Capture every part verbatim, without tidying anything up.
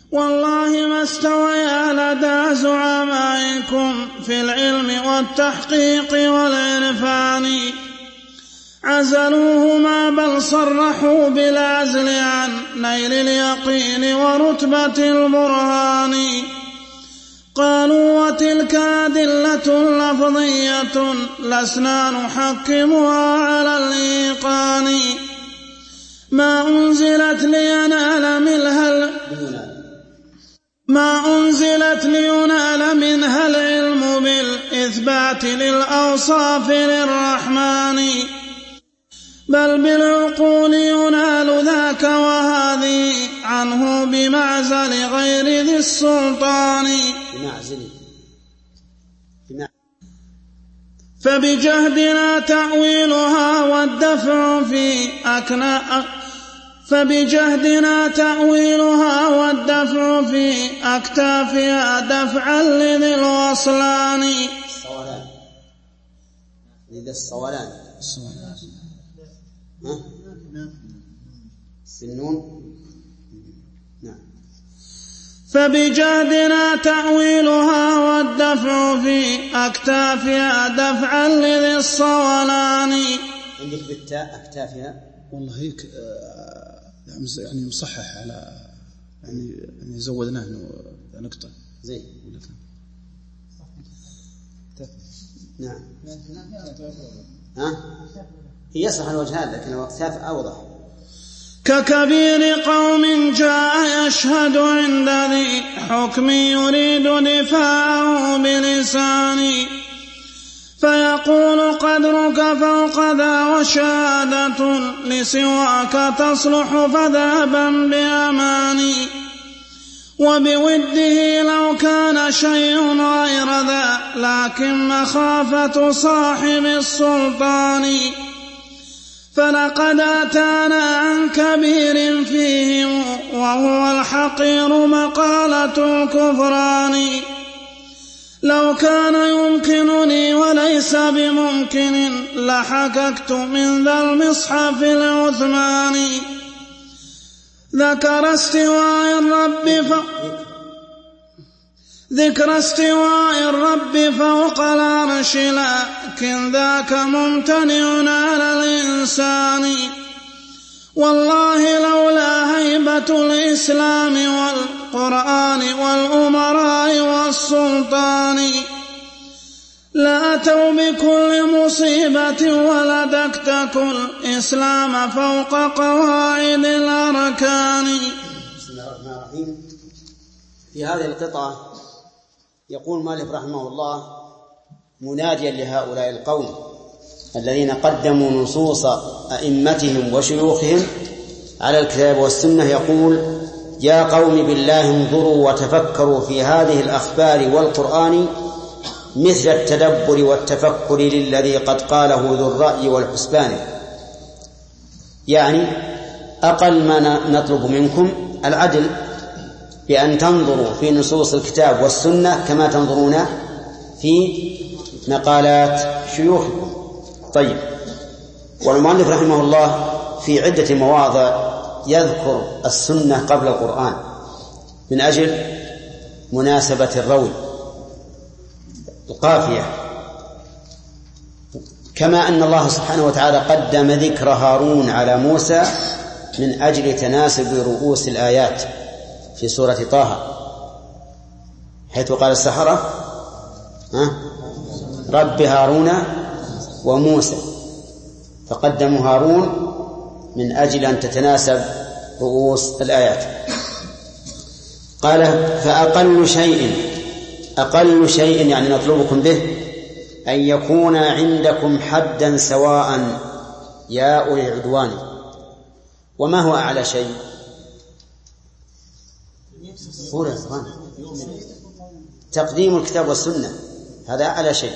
والله ما استويا لدى زعمائكم في العلم والتحقيق والعرفان، عزلوهما بل صرحوا بالعزل عن نيل اليقين ورتبة البرهان. قالوا وتلك أدلة لفظية لسنا نحكمها على الإيقان، ما أنزلت لينال منها ما أنزلت لينال منها العلم بالإثبات للأوصاف للرحمن، بل بالعقول ينال ذاك وهذه عنه بمعزل غير ذي السلطان. فبجهدنا تأويلها والدفع في أكنا فبجهدنا تأويلها والدفع في أكتافها دفعا لذي الوصلان. الصولان لذي الصولان ها؟ سنون. نعم. فبجهدنا تأويلها والدفع في أكتافها دفعا لذي الصولان. عندك بالتاء أكتافها والله هيك يعني مصحح على يعني يعني زودناه نقطة زين. نعم. ها هي يصح الوجهان لكن الأكتاف أوضح. ككبير قوم جاء يشهد عند ذي حكم يريد دفاعه بلساني، فيقول قدرك فوق ذا وشهادة لسواك تصلح فذهبا بأماني، وبوده لو كان شيء غير ذا لكن مخافة صاحب السلطان، فلقد أتانا عن كبير فيهم وهو الحقير مقالة الكفران، لو كان يمكنني وليس بممكن لحككت من ذا المصحف العثماني. ذكر استواء الرب ف... ذكر استواء الرب فوق العرش لكن ذاك ممتنع على الإنسان، والله لولا هيبة الإسلام والقرآن والأمراء والسلطان لأتوا بكل مصيبة ولدكت كل إسلام فوق قواعد الأركان. بسم الله الرحمن الرحيم. في هذه القطعة يقول مالك رحمه الله مناديا لهؤلاء القوم الذين قدموا نصوص أئمتهم وشيوخهم على الكتاب والسنة، يقول يا قوم بالله انظروا وتفكروا في هذه الأخبار والقرآن مثل التدبر والتفكر للذي قد قاله ذو الرأي والحسبان. يعني أقل ما نطلب منكم العدل بأن تنظروا في نصوص الكتاب والسنة كما تنظرون في مقالات شيوخكم. طيب، والمؤلف رحمه الله في عدة مواضع يذكر السنة قبل القرآن من أجل مناسبة الروي القافية، كما أن الله سبحانه وتعالى قدم ذكر هارون على موسى من أجل تناسب رؤوس الآيات في سورة طه، حيث قال السحرة رب هارون وموسى، فقدموا هارون من أجل أن تتناسب رؤوس الآيات. قال فأقل شيء أقل شيء يعني نطلبكم به أن يكون عندكم حدا سواء يا أولي العدوان. وما هو أعلى شيء؟ تقديم الكتاب والسنة، هذا أعلى شيء.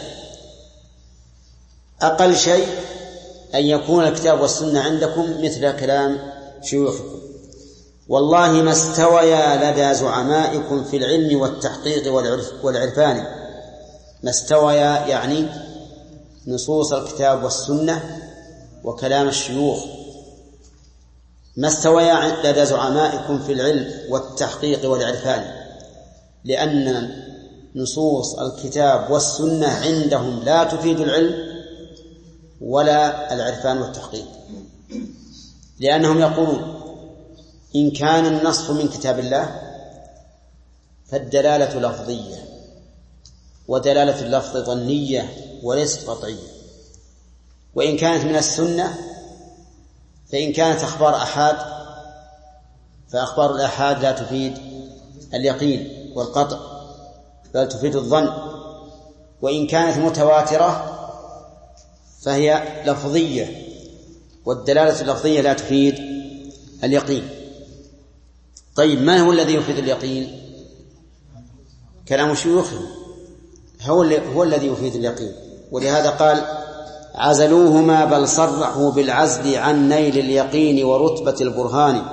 أقل شيء أن يكون الكتاب والسنة عندكم مثل كلام شيوخكم. والله ما استويا لدى زعمائكم في العلم والتحقيق والعرفان. ما استويا يعني نصوص الكتاب والسنة وكلام الشيوخ ما استويا لدى زعمائكم في العلم والتحقيق والعرفان، لأن نصوص الكتاب والسنة عندهم لا تفيد العلم ولا العرفان والتحقيق، لأنهم يقولون إن كان النص من كتاب الله فالدلالة لفظية، ودلالة اللفظ ظنية وليست قطعية، وإن كانت من السنة فإن كانت أخبار أحاد فأخبار الأحاد لا تفيد اليقين والقطع بل تفيد الظن، وإن كانت متواترة فهي لفظية والدلالة اللفظية لا تفيد اليقين. طيب ما هو الذي يفيد اليقين؟ كلام شيوخهم هو, هو الذي يفيد اليقين، ولهذا قال عزلوهما بل صرحوا بالعزل عن نيل اليقين ورتبة البرهان.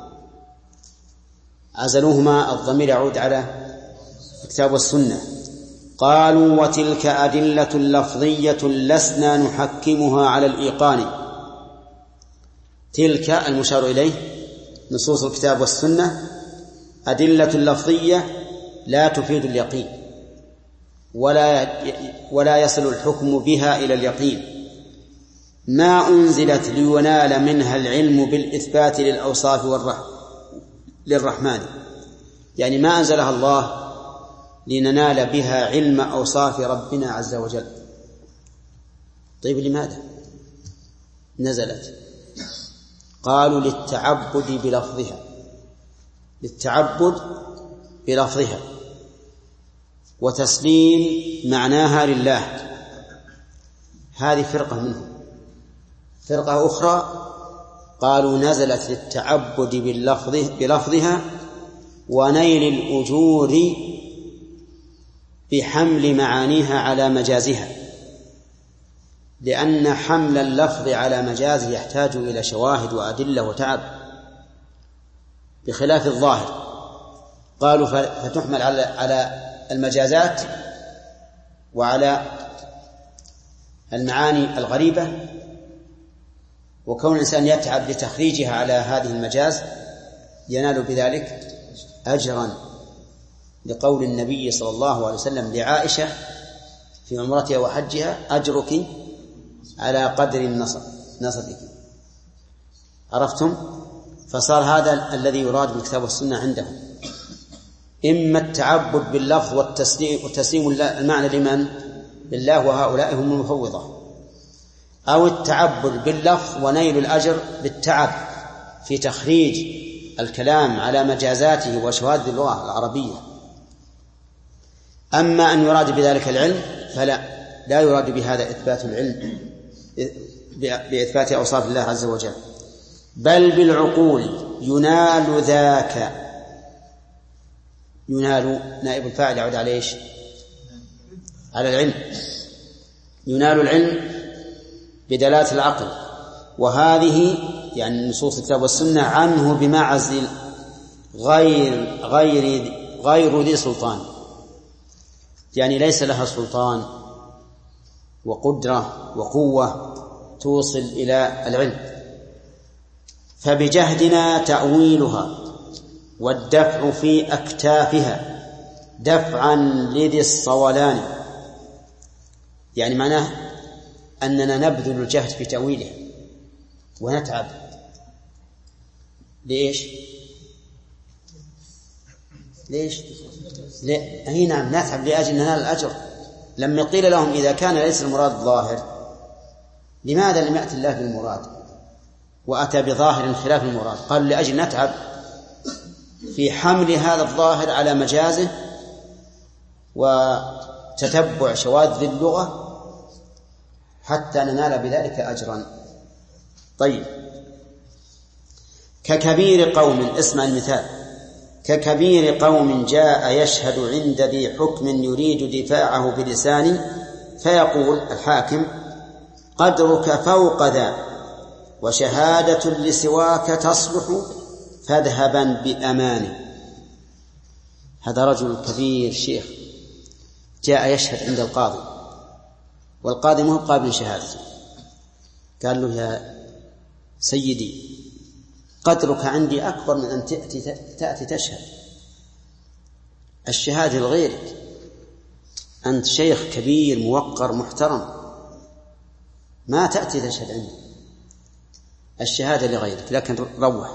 عزلوهما الضمير يعود على الكتاب والسنة. قالوا وتلك أدلة لفظية لسنا نحكمها على الإيقان. تلك المشار إليه نصوص الكتاب والسنة أدلة لفظية لا تفيد اليقين ولا ولا يصل الحكم بها إلى اليقين، ما أنزلت لينال منها العلم بالإثبات للأوصاف والرح للرحمن، يعني ما أنزلها الله لننال بها علم أوصاف ربنا عز وجل. طيب لماذا نزلت؟ قالوا للتعبد بلفظها، للتعبد بلفظها وتسليم معناها لله. هذه فرقة منهم. فرقة أخرى قالوا نزلت للتعبد بلفظها ونيل الأجور بحمل معانيها على مجازها، لأن حمل اللفظ على مجازه يحتاج إلى شواهد وأدلة وتعب بخلاف الظاهر. قالوا فتحمل على المجازات وعلى المعاني الغريبة، وكون الإنسان يتعب لتخريجها على هذه المجاز ينال بذلك أجرا، لقول النبي صلى الله عليه وسلم لعائشة في عمرتها وحجها أجرك على قدر النصب نصبك. عرفتم؟ فصار هذا الذي يراد بالكتاب والسنة عندهم، إما التعبد باللفظ والتسليم, والتسليم المعنى لمن؟ لله، وهؤلاء هم المفوضة، أو التعبد باللفظ ونيل الأجر بالتعب في تخريج الكلام على مجازاته وشواذ اللغة العربية. أما أن يراد بذلك العلم فلا، لا يراد بهذا إثبات العلم بإثبات أوصاف الله عز وجل، بل بالعقول ينال ذاك. ينال نائب الفاعل يعود على إيش؟ على العلم. ينال العلم بدلالة العقل، وهذه يعني نصوص الكتاب والسنة عنه بمعزل غير غير غير ذي سلطان، يعني ليس لها سلطان وقدرة وقوة توصل إلى العلم. فبجهدنا تأويلها والدفع في أكتافها دفعا لذي الصولان، يعني معناه أننا نبذل الجهد في تأويله ونتعب. ليش؟ ليش؟ أي نعم نتعب لأجل ننال الأجر. لما قيل لهم إذا كان ليس المراد ظاهر لماذا لم يأتي الله بالمراد وأتى بظاهر خلاف المراد؟ قالوا لأجل نتعب في حمل هذا الظاهر على مجازه وتتبع شواذ اللغة حتى ننال بذلك أجرا. طيب، ككبير قوم، اسمع المثال، ككبير قوم جاء يشهد عند ذي حكم يريد دفاعه بلسانه فيقول الحاكم قدرك فوق ذا وشهادة لسواك تصلح فاذهبا بأمانه. هذا رجل كبير شيخ جاء يشهد عند القاضي، والقاضي مو قابل شهادته، قال له يا سيدي قدرك عندي أكبر من أن تأتي, تأتي تشهد. الشهادة لغيرك، أنت شيخ كبير موقر محترم، ما تأتي تشهد عندي. الشهادة لغيرك، لكن روح،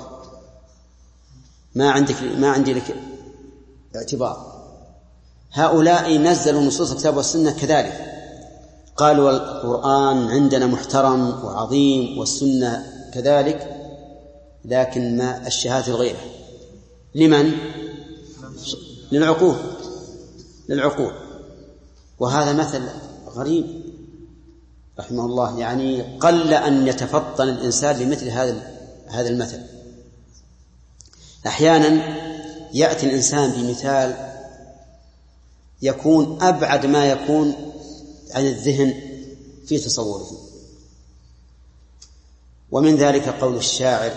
ما عندك ما عندي لك اعتبار. هؤلاء نزلوا نصوص الكتاب والسنة كذلك، قالوا القرآن عندنا محترم وعظيم والسنة كذلك، لكن ما الشهادة لغيره. لمن؟ للعقول، للعقول. وهذا مثل غريب رحمه الله، يعني قل أن يتفطن الإنسان لمثل هذا هذا المثل. أحيانا يأتي الإنسان بمثال يكون أبعد ما يكون عن الذهن في تصوره. ومن ذلك قول الشاعر: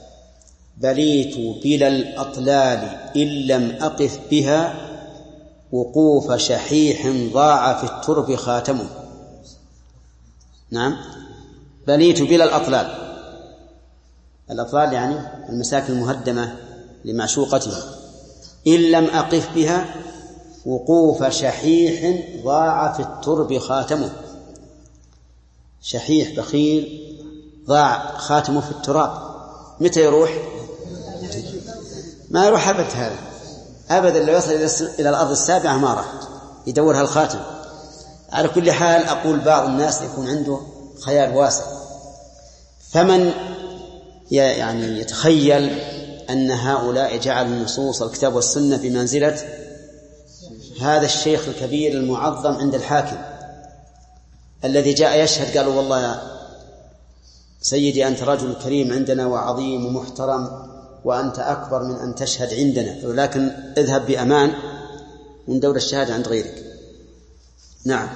بليت بلا الأطلال إن لم أقف بها وقوف شحيح ضاع في الترب خاتمه. نعم، بليت بلا الأطلال، الأطلال يعني المساكن المهدمة لمعشوقتها، إن لم أقف بها وقوف شحيح ضاع في الترب خاتمه. شحيح بخيل ضاع خاتمه في التراب، متى يروح؟ ما يروح أبد، هذا أبدا. لو يصل إلى الأرض السابعة ما راح يدورها الخاتم. على كل حال، أقول بعض الناس يكون عنده خيال واسع، فمن يعني يتخيل أن هؤلاء جعلوا النصوص الكتاب والسنة بمنزلة هذا الشيخ الكبير المعظم عند الحاكم الذي جاء يشهد، قالوا والله يا سيدي أنت رجل كريم عندنا وعظيم ومحترم وأنت أكبر من أن تشهد عندنا، ولكن اذهب بأمان من دور الشهادة عند غيرك. نعم.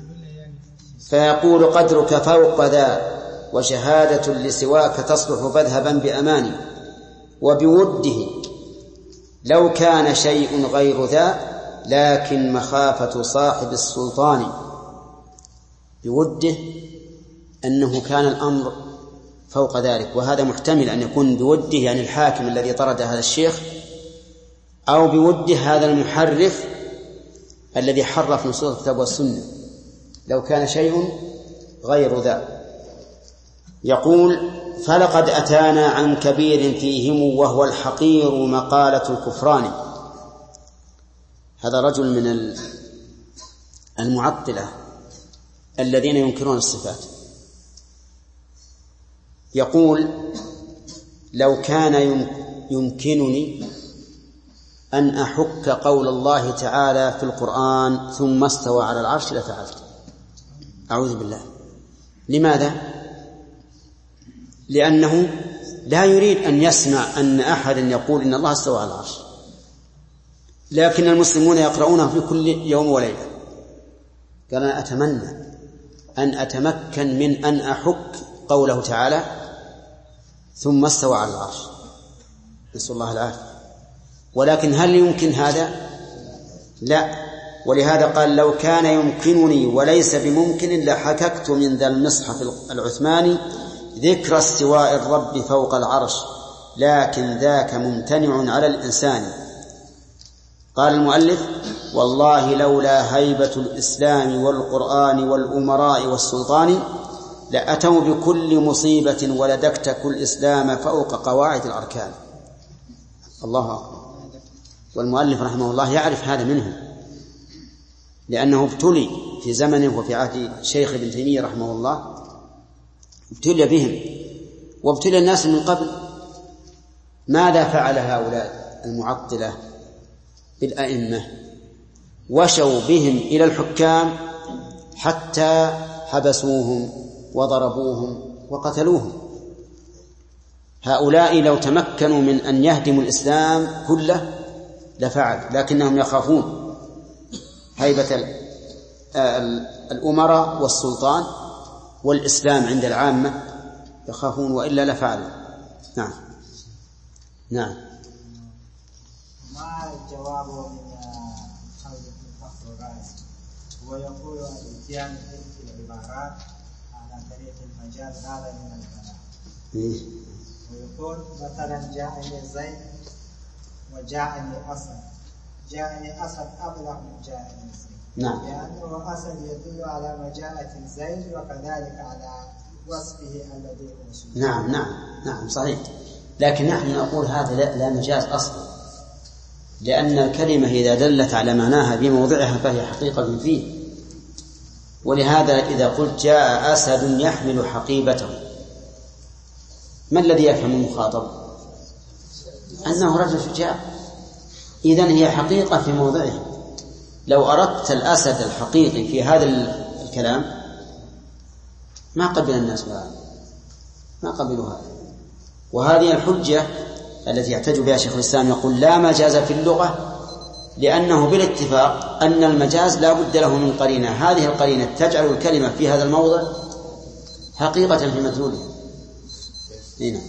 فيقول قدرك فوق ذا وشهادة لسواك تصلح فاذهبا بأماني وبوده لو كان شيء غير ذا لكن مخافة صاحب السلطان. بوده أنه كان الأمر فوق ذلك، وهذا محتمل أن يكون بوده يعني الحاكم الذي طرد هذا الشيخ، أو بوده هذا المحرف الذي حرف نصوص الكتاب والسنة، لو كان شيء غير ذا. يقول فلقد أتانا عن كبير فيهم وهو الحقير مقالة الكفران. هذا رجل من المعطلة الذين ينكرون الصفات. يقول لو كان يمكنني أن أحك قول الله تعالى في القرآن ثم استوى على العرش لفعلت. أعوذ بالله. لماذا؟ لأنه لا يريد أن يسمع أن أحدا يقول إن الله استوى على العرش، لكن المسلمون يقرؤونه في كل يوم وليلة. قال أنا أتمنى أن أتمكن من أن أحك قوله تعالى ثم استوى على العرش، نسأل الله العافية. ولكن هل يمكن هذا؟ لا. ولهذا قال لو كان يمكنني وليس بممكن لحككت من ذا المصحف العثماني ذكر استواء الرب فوق العرش لكن ذاك ممتنع على الإنسان. قال المؤلف والله لولا هيبة الإسلام والقرآن والأمراء والسلطان لأتوا بكل مصيبة ولدكتك الإسلام فوق قواعد الأركان. الله أكبر. والمؤلف رحمه الله يعرف هذا منهم، لأنه ابتلي في زمنه وفي عهد شيخ ابن تيمية رحمه الله، ابتلي بهم وابتلي الناس من قبل. ماذا فعل هؤلاء المعطلة بالأئمة؟ وشوا بهم إلى الحكام حتى حبسوهم وضربوهم وقتلوهم. هؤلاء لو تمكنوا من أن يهدموا الإسلام كله لفعل، لكنهم يخافون هيبة الأمراء والسلطان والإسلام عند العامة، يخافون، وإلا لفعلوا. نعم نعم. ما الجواب من خالد بن فخر الرازي؟ هو يقول الاتيان في العبارات على طريق المجاز هذا من الكلام. ويقول مثلا جاءني زيد وجاءني أسد، جاءني أسد أبلغ من جاءني زيد. نعم. لأنه أسد يدل على مجاءة زيد وكذلك على وصفه الذي وصفه. نعم نعم نعم صحيح، لكن نحن نقول هذا لا, لا مجاز أصلا، لأن الكلمة إذا دلت على معناها بموضعها فهي حقيقة فيه. ولهذا إذا قلت جاء أسد يحمل حقيبته، ما الذي يفهم المخاطب؟ أنه رجل شجاع، إذن هي حقيقة في موضعها. لو أردت الأسد الحقيقي في هذا الكلام ما قبل الناس بها، ما قبلوا هذا. وهذه الحجة التي يحتج بها شيخ الإسلام، يقول لا مجاز في اللغة، لأنه بالاتفاق أن المجاز لا بد له من قرينة، هذه القرينة تجعل الكلمة في هذا الموضع حقيقة في مدلولها. هنا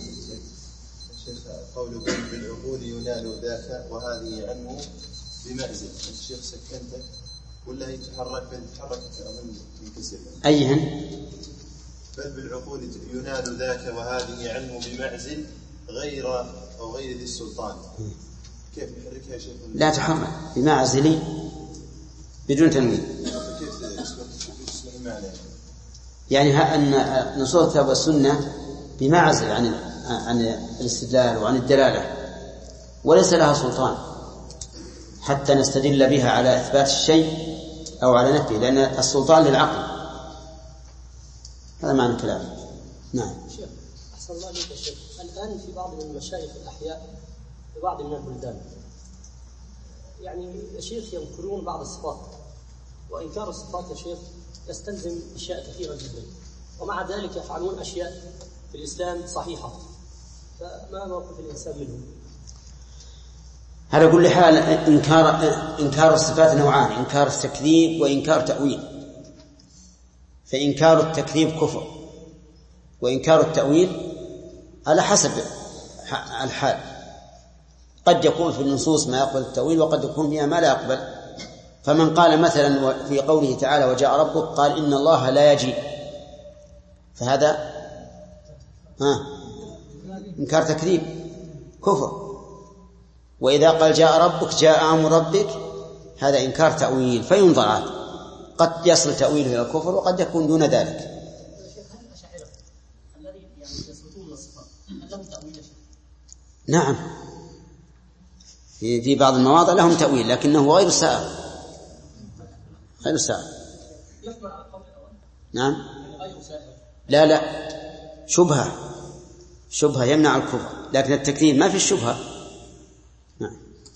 قوله بالعقول ينال ذاك وهذه عنه بمعزل، الشيخ سكنته ولا يتحرك بنتحرك من كسر أيهن؟ بل بالعقول ينال ذاك وهذه عنه بمعزل غير أو غير ذي السلطان. كيف نحركها يا شيخ؟ لا تحرك بمعزلي بدون تنوين. كيف اسمه المعنى؟ يعني أن نصوص الكتاب والسنة بمعزل عن عن الاستدلال وعن الدلالة، وليس لها سلطان حتى نستدل بها على إثبات الشيء أو على نفيه، لأن السلطان للعقل. هذا معنى الكلام. نعم. شيخ أحسن الله عليك يا شيخ، الآن في بعض من المشايخ الأحياء في بعض من البلدان يعني يا شيخ ينكرون بعض الصفات، وإنكار الصفات يا شيخ يستلزم أشياء كثيرة جدا، ومع ذلك يفعلون أشياء في الإسلام صحيحة، فما موقف الإنسان منهم؟ على كل حال إنكار إنكار الصفات نوعان، إنكار التكذيب وإنكار تأويل. فإنكار التكذيب كفر، وإنكار التأويل على حسب الحال، قد يكون في النصوص ما يقبل التأويل وقد يكون فيها ما لا يقبل. فمن قال مثلا في قوله تعالى وجاء ربك قال إن الله لا يجيء، فهذا ها إنكار تكذيب كفر. وإذا قال جاء ربك جاء أمر ربك هذا إنكار تأويل، فينظر عنه، قد يصل تأويله إلى الكفر وقد يكون دون ذلك. نعم في بعض المواضع لهم تأويل لكنه غير سائغ، غير سائغ. نعم لا لا شبهة، شبهة يمنع الكفر، لكن التكذيب ما في الشبهة. نعم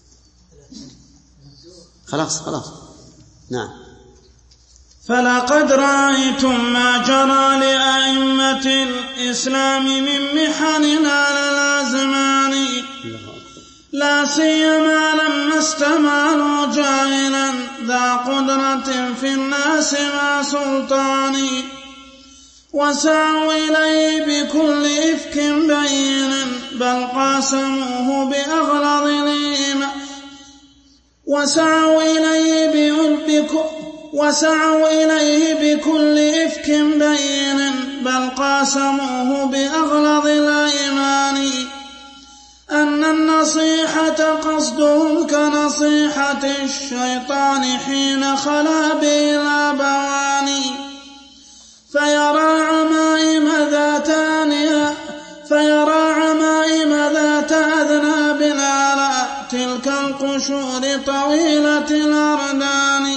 خلاص خلاص. نعم. فلقد رأيتم ما جرى لأئمة الإسلام من محن على الأزمان، لا سيما لما استمالوا جاهلا ذا قدرة في الناس مع سلطان، وسعوا إليه بكل إفك بين بل قاسموه بأغلظ الإيمان، وسعوا إليه بكل وسعوا إليه بكل إفك بين بل قاسموه بأغلظ الأيمان، أن النصيحة قصدهم كنصيحة الشيطان حين خلا به الأبوان، فيرى عمائم ذات أنيا فيرى عمائم ذات أذناب على تلك القشور طويلة الأردان،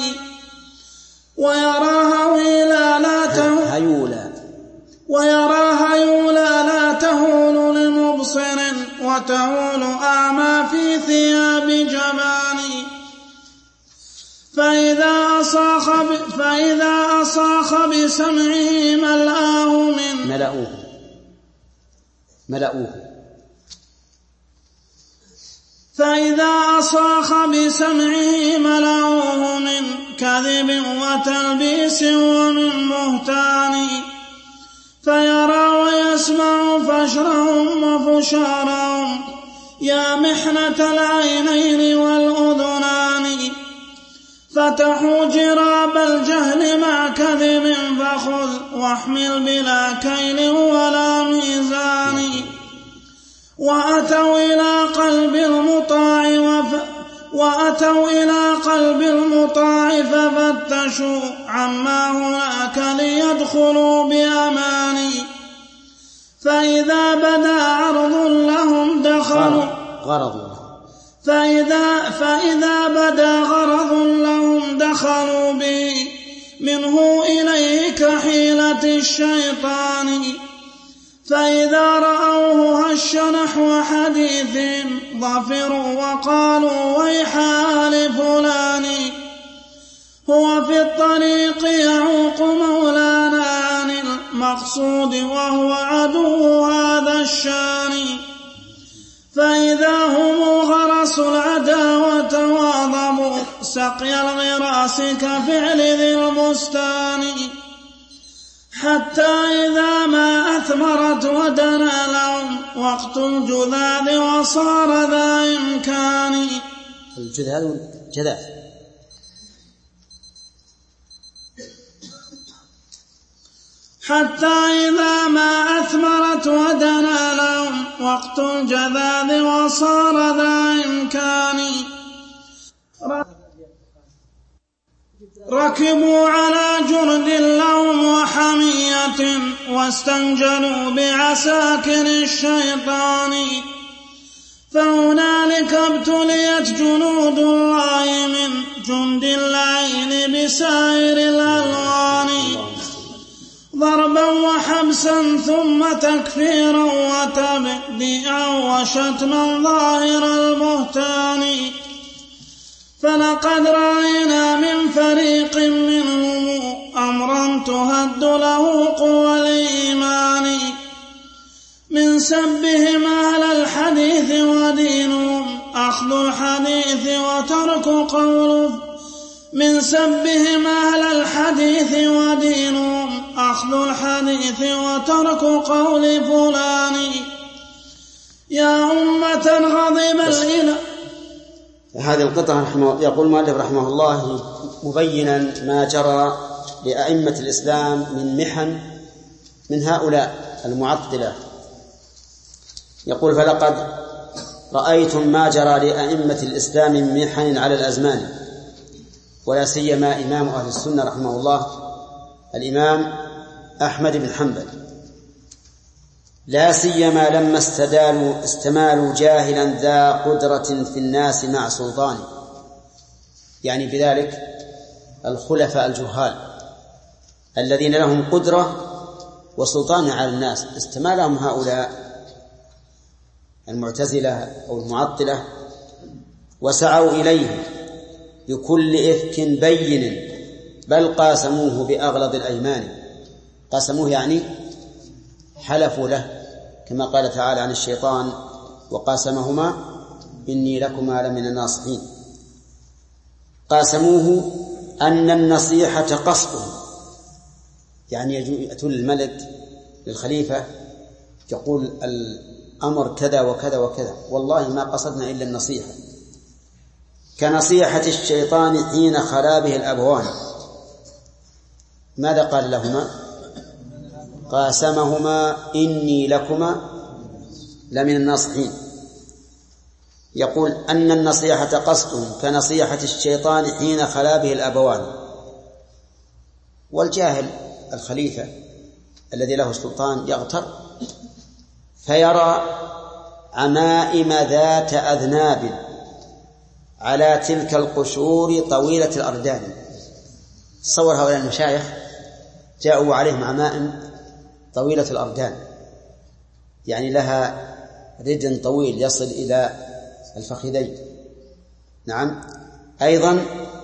ويرى هويلا لا تهول ويرى هيولا لا تهول لمبصر وتهول أعمى في ثياب جبان، فإذا أصاخ فإذا أصاخ بسمعه ملأه من ملأوه ملأوه فإذا أصاخ بسمعه ملأوه من كذب وتلبيس ومن بهتان، فيرى ويسمع فشرهم وفشارهم يا محنة العينين والأذنان، فتحوا جراب الجهل مع كذب فخذ واحمل بلا كيل ولا ميزان، وأتوا إلى قلب المطاع وف وأتوا إلى قلب المطاع ففتشوا عما هناك ليدخلوا بأمان، فإذا بدا عرض لهم دخلوا غرض فإذا, فإذا بدا غرض لهم دخلوا به منه إليه كحيلة الشيطان، فإذا رأوه هش نحو حديث ظفروا وقالوا ويحا لفلان، هو في الطريق يعوق مولانا عن المقصود وهو عدو هذا الشان، فإذا هم غرسوا العداوة واضموا سقي الغراس كفعل ذي البستان، حتى إذا ما أثمرت ودنا لهم وقت الجذاذ وصار ذا إمكان. الجذاذ جذاذ حتى إذا ما أثمرت ودنا لهم وقت الجذاذ وصار ذا إمكان، ركبوا على جرد لهم وحمية واستنجلوا بعساكر الشيطان، فهنالك ابتليت جنود الله من جند اللعين بسائر الألوان، ضربا وحبسا ثم تكفيرا وتبديعا وشتما ظاهر البهتان، فلقد رأينا من فريق منهم أمرا تهد له قوى الإيمان، من سبهم أهل الحديث ودينهم أخذ الحديث وترك قول من سبهم أهل الحديث ودينهم أخذ الحديث وترك قول فلان، يا أمة غضب الإله. هذه القطعة رحمه يقول المؤلف رحمه الله مبينا ما جرى لأئمة الإسلام من محن من هؤلاء المعطلة، يقول فلقد رأيتم ما جرى لأئمة الإسلام من محن على الأزمان، ولا سيما إمام أهل السنة رحمه الله الإمام أحمد بن حنبل، لا سيما لما استدالوا استمالوا جاهلا ذا قدرة في الناس مع سلطانه، يعني بذلك الخلفاء الجهال الذين لهم قدرة وسلطان على الناس استمالهم هؤلاء المعتزلة أو المعطلة وسعوا إليه بكل إفك بين، بل قاسموه بأغلظ الأيمان، قاسموه يعني حلفوا له، كما قال تعالى عن الشيطان وقاسمهما إني لكما لمن الناصحين، قاسموه أن النصيحة قصدهم، يعني يأتون الملك للخليفة يقول الأمر كذا وكذا وكذا، والله ما قصدنا إلا النصيحة، كنصيحة الشيطان حين خلا به الأبوان، ماذا قال لهما؟ قاسمهما إني لكما لمن الناصحين، يقول أن النصيحة قصدهم كنصيحة الشيطان حين خلا به الأبوان. والجاهل الخليفة الذي له السلطان يغتر فيرى عمائم ذات أذناب على تلك القشور طويلة الأردان. تصور هؤلاء المشايخ جاءوا عليهم عمائم طويلة الأردان، يعني لها ردن طويل يصل إلى الفخذين، نعم، أيضا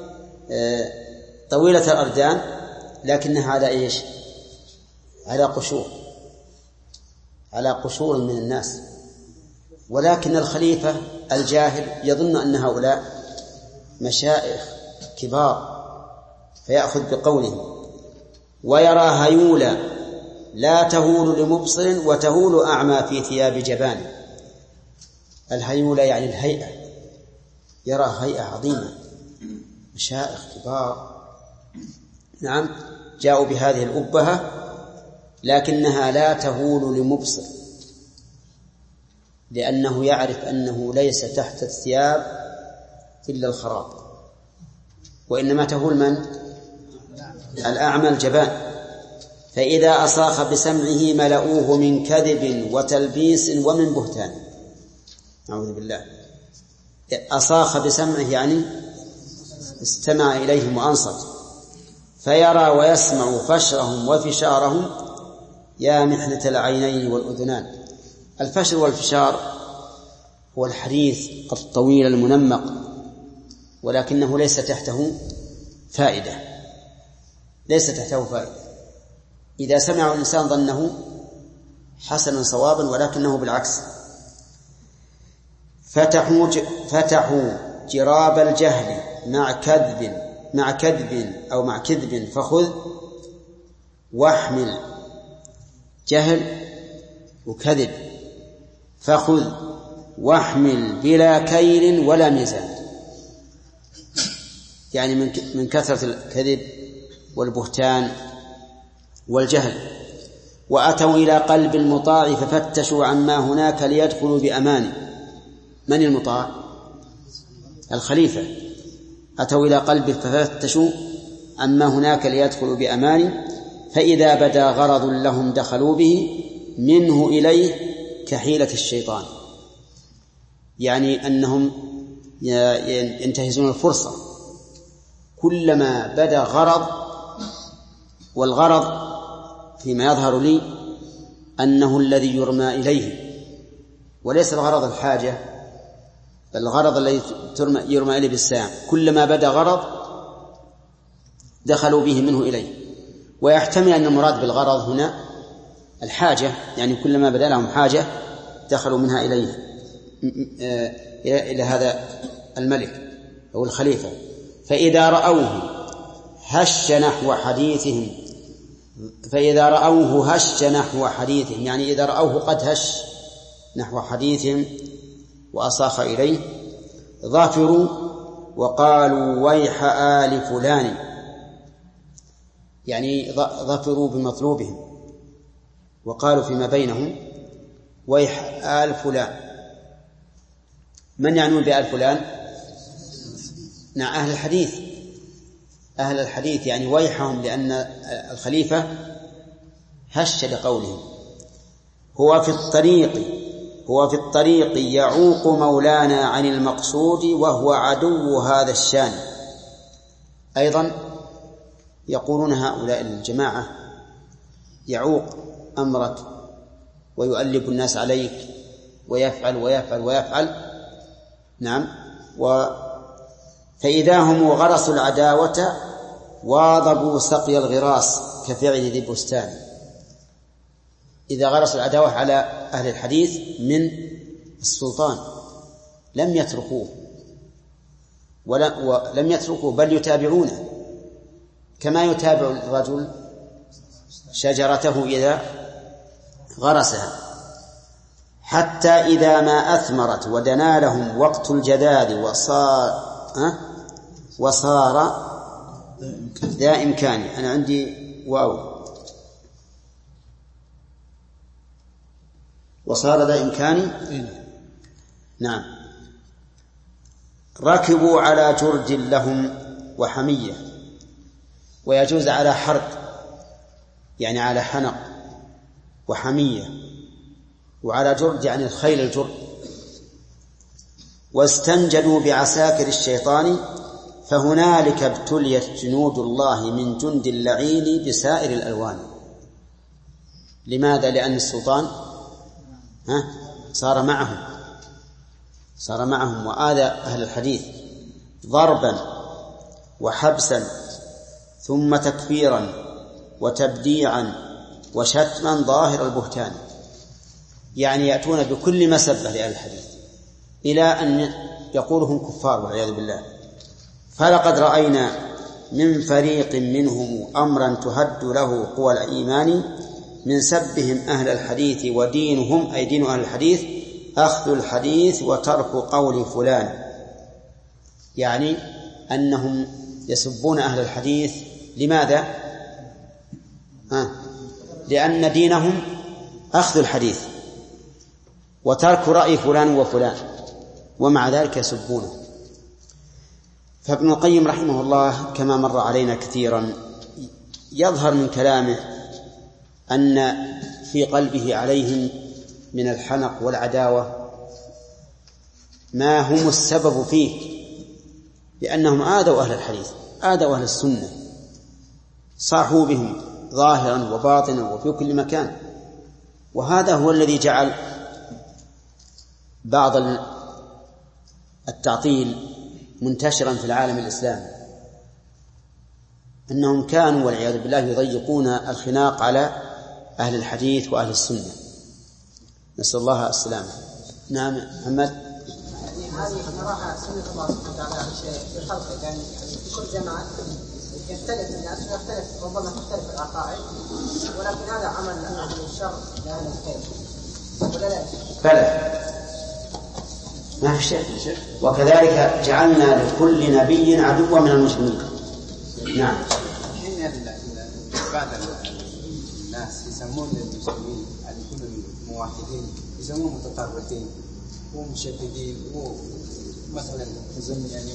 طويلة الأردان لكنها على إيش؟ على قشور، على قشور من الناس، ولكن الخليفة الجاهل يظن أن هؤلاء مشائخ كبار فيأخذ بقولهم، ويرى هيولا لا تهول لمبصر وتهول أعمى في ثياب جبان. الهيولة يعني الهيئة، يرى هيئة عظيمة، مشائخ كبار، نعم، جاءوا بهذه الأبهة لكنها لا تهول لمبصر، لأنه يعرف أنه ليس تحت الثياب إلا الخراب، وإنما تهول من؟ الأعمى الجبان. فإذا أصاخ بسمعه ملؤوه من كذب وتلبيس ومن بهتان. أعوذ بالله. أصاخ بسمعه يعني استمع إليهم وأنصت، فيرى ويسمع فشرهم وفشارهم يا محنة العينين والأذنان. الفشر والفشار هو الحديث الطويل المنمق، ولكنه ليس تحته فائدة، ليس تحته فائدة. إذا سمع الإنسان ظنه حسنا صوابا، ولكنه بالعكس. فتحوا فتحوا جراب الجهل مع كذب مع كذب أو مع كذب فخذ واحمل جهل وكذب فخذ واحمل بلا كيل ولا ميزان، يعني من من كثرة الكذب والبهتان والجهل. وأتوا إلى قلب المطاع ففتشوا عما هناك ليدخلوا بأمان. من المطاع؟ الخليفة. أتوا إلى قلبه ففتشوا عما هناك ليدخلوا بأمان، فإذا بدا غرض لهم دخلوا به منه إليه كحيلة الشيطان، يعني أنهم ينتهزون الفرصة. كلما بدا غرض، والغرض فيما يظهر لي أنه الذي يرمى إليه، وليس الغرض الحاجة، بل الغرض الذي يرمى إليه بالسام. كلما بدا غرض دخلوا به منه إليه. ويحتمل أن المراد بالغرض هنا الحاجة، يعني كلما بدا لهم حاجة دخلوا منها إليه إلى هذا الملك أو الخليفة. فإذا رأوه هش نحو حديثهم فإذا رأوه هش نحو حديثهم يعني إذا رأوه قد هش نحو حديثهم وأصاخ إليه ظافروا وقالوا ويح آل فلان، يعني ظفروا بمطلوبهم وقالوا فيما بينهم ويح آل فلان. من يعنون بآل فلان؟ نعم أهل الحديث، أهل الحديث يعني ويحهم، لأن الخليفة هش لقولهم. هو في الطريق هو في الطريق يعوق مولانا عن المقصود وهو عدو هذا الشان. أيضا يقولون هؤلاء الجماعة يعوق أمرك ويؤلب الناس عليك ويفعل ويفعل ويفعل. نعم. و فإذا هم غرسوا العداوة واضبوا سقي الغراس كفعل ذي البستان. إذا غرسوا العداوة على أهل الحديث من السلطان لم يتركوه ولم يتركوه بل يتابعونه، كما يتابع الرجل شجرته إذا غرسها، حتى إذا ما أثمرت ودنا لهم وقت الجذاذ وصار أه؟ وصار ذا إمكان. أنا عندي واو وصار ذا إمكاني. نعم. ركبوا على جرد لهم وحمية، ويجوز على حرد يعني على حنق، وحمية، وعلى جرد يعني الخيل الجرد. واستنجدوا بعساكر الشيطان فهنالك ابتليت جنود الله من جند اللعين بسائر الألوان. لماذا؟ لأن السلطان ها صار معهم صار معهم وآذى أهل الحديث ضربا وحبسا ثم تكفيرا وتبديعا وشتما ظاهر البهتان، يعني يأتون بكل مسبة لأهل الحديث إلى أن يقولهم كفار والعياذ بالله. فلقد رأينا من فريق منهم أمرا تهد له قوى الإيمان من سبهم أهل الحديث ودينهم أي دين أهل الحديث أخذ الحديث وترك قول فلان، يعني أنهم يسبون أهل الحديث. لماذا؟ آه. لأن دينهم أخذ الحديث، وترك رأي فلان وفلان، ومع ذلك يسبونه. فابن القيم رحمه الله كما مر علينا كثيرا يظهر من كلامه أن في قلبه عليهم من الحنق والعداوة ما هم السبب فيه، لأنهم آذوا أهل الحديث، آذوا أهل السنة، صاحوا بهم ظاهرا وباطنا وفي كل مكان. وهذا هو الذي جعل بعض التعطيل منتشرا في العالم الإسلامي، أنهم كانوا والعياذ بالله يضيقون الخناق على أهل الحديث وأهل السنة، نسأل الله السلامة. نعم محمد. هذه نراها سنة الله سبحانه وتعالى في خلقه، يعني في كل زمان يختلف الناس ويختلف، ربما تختلف العقائد، ولكن هذا عمل أهل الشر لا أهل الخير، ولا لا؟ بلى، ما في شيء. وكذلك جعلنا لكل نبي عدوا من المجرمين. نعم. حين بعض الناس يسمون المسلمين اللي يكونوا موحدين يسمون متطرفين ومشددين ومثلا يعني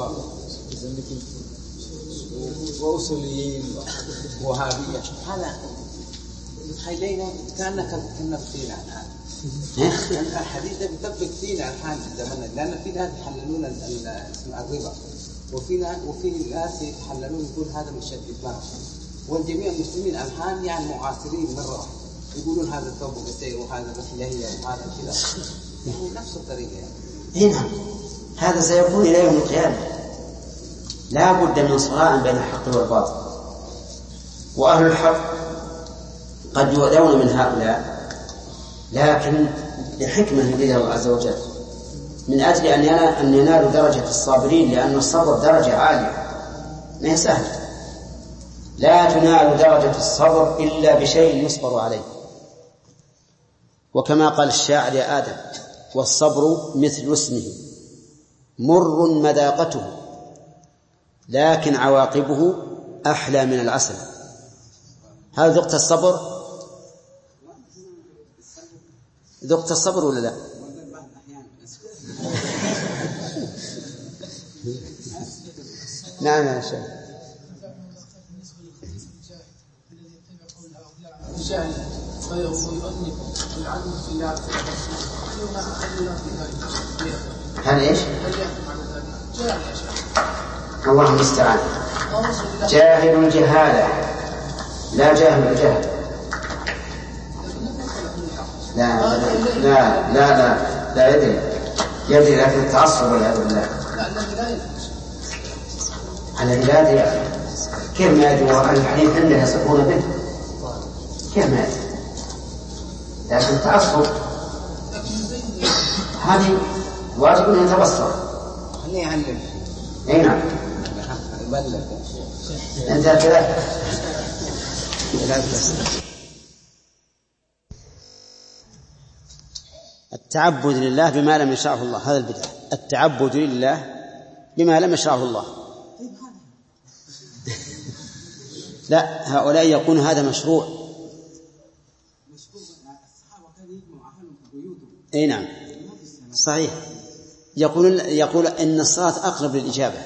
وأصوليين وهابية، هذا يتخيلين كأنك كنفتين عن هذا. الحديث ده بيطبق فينا الحين زماننا، لأن في ناس يحللون الربا، وفي وفي ناس يتحللون يقول هذا مشدد معه، والجميع المسلمين الحين يعني معاصرين مرة يقولون هذا الثوب قصير وهذا بخليه وهذا كذا، يعني نفس الطريقة يعني. هنا هذا سيكون إلى يوم القيامة، لا بد من صراع بين الحق والباطل، وأهل الحق قد يؤذون من هؤلاء لكن لحكمة يريدها الله عز وجل، من أجل أن ينالوا درجة الصابرين، لأن الصبر درجة عالية ما هي سهلة، لا تنال درجة الصبر إلا بشيء يصبر عليه. وكما قال الشاعر يا آدم والصبر مثل اسمه مر مذاقته لكن عواقبه أحلى من العسل. هل ذقت الصبر؟ ذقت الصبر ولا لا؟ نعم يا شيخ. هل ايش؟ الله المستعان. جاهل جهالة لا جاهل جهل. لا لا لا لا لا يدري يدري لكن التعصب والعياذ بالله. الذي لا يدري كيف ما يدري وأهل الحديث عنده يصفون به، كيف ما يدري؟ لكن التعصب هذه واجب أن يتبصر. خليه يعلم. أي نعم. أنت كذا. التعبد لله بما لم يشرعه الله، هذا البدعة. التعبد لله بما لم يشرعه الله. لا، هؤلاء يقولون هذا مشروع. اي نعم صحيح. يقول يقول ان الصلاة اقرب للاجابة.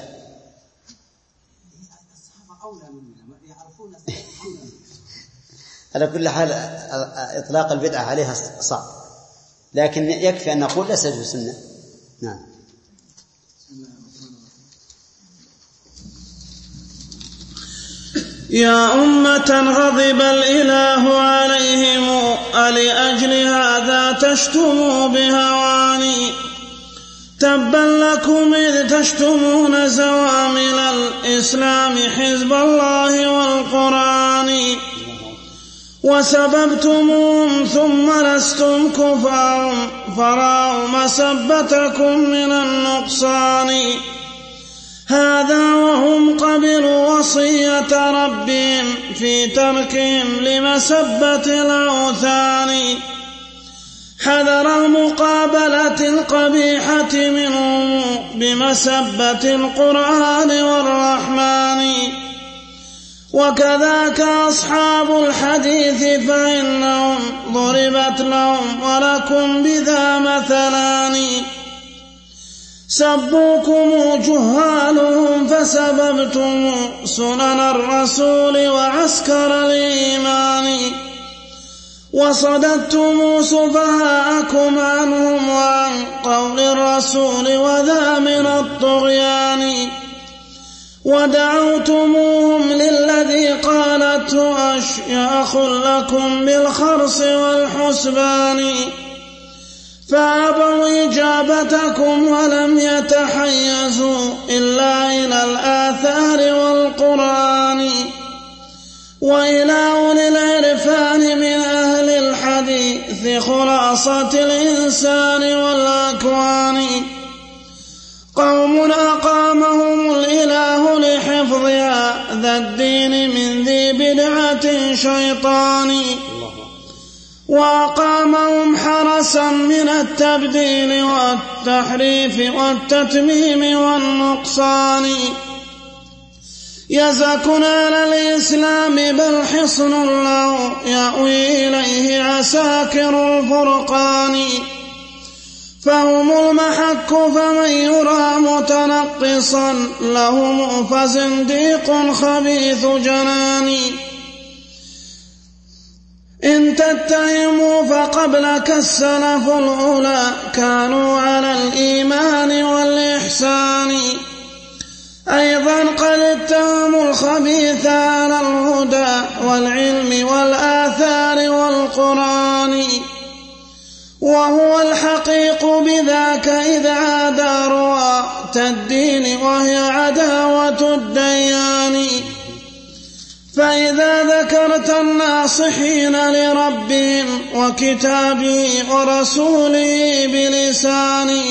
على كل حال اطلاق البدعة عليها صعب، لكن يكفي ان نقول ليس بسنة. نعم. يا أمة غضب الإله عليهم ألأجل هذا تشتموا بهواني تبا لكم إذ تشتمون زوامل الإسلام حزب الله والقرآن وسببتموهم ثم لستم كفار فراوا مسبتكم من النقصان هذا وهم قبلوا وصية ربهم في تركهم لمسبة الأوثان حذر المقابلة القبيحة منهم بمسبة القرآن والرحمن وكذاك أصحاب الحديث فإنهم ضربت لهم ولكم بذا مثلان سبوكم جهالهم فسببتم سنن الرسول وعسكر الإيمان وصددتم سفهاءكم عنهم وعن قول الرسول وذا من الطغيان ودعوتموهم للذي قالته أشياخ لكم بالخرص والحسبان فأبوا إجابتكم ولم يتحيزوا إلا إلى الآثار والقرآن وإلى أولي العرفان من أهل الحديث خلاصة الإنسان والأكوان قوم أقامهم الإله لحفظها ذا الدين من ذي بدعة شيطان وأقامهم حرسا من التبديل والتحريف والتتميم والنقصان يزكون على الإسلام بل حصن له يأوي إليه عساكر الفرقان فهم المحك فمن يرى متنقصا لهم فزنديق خبيث جنان إن تتهموا فقبلك السلف الأولى كانوا على الإيمان والإحسان أيضا قد اتهموا الخبيث على الهدى والعلم والآثار والقرآن وهو الحقيق بذاك إذ عاد رواة الدين وهي عداوة الديان فإذا ذكرت الناصحين لربهم وكتابه ورسوله بلسانه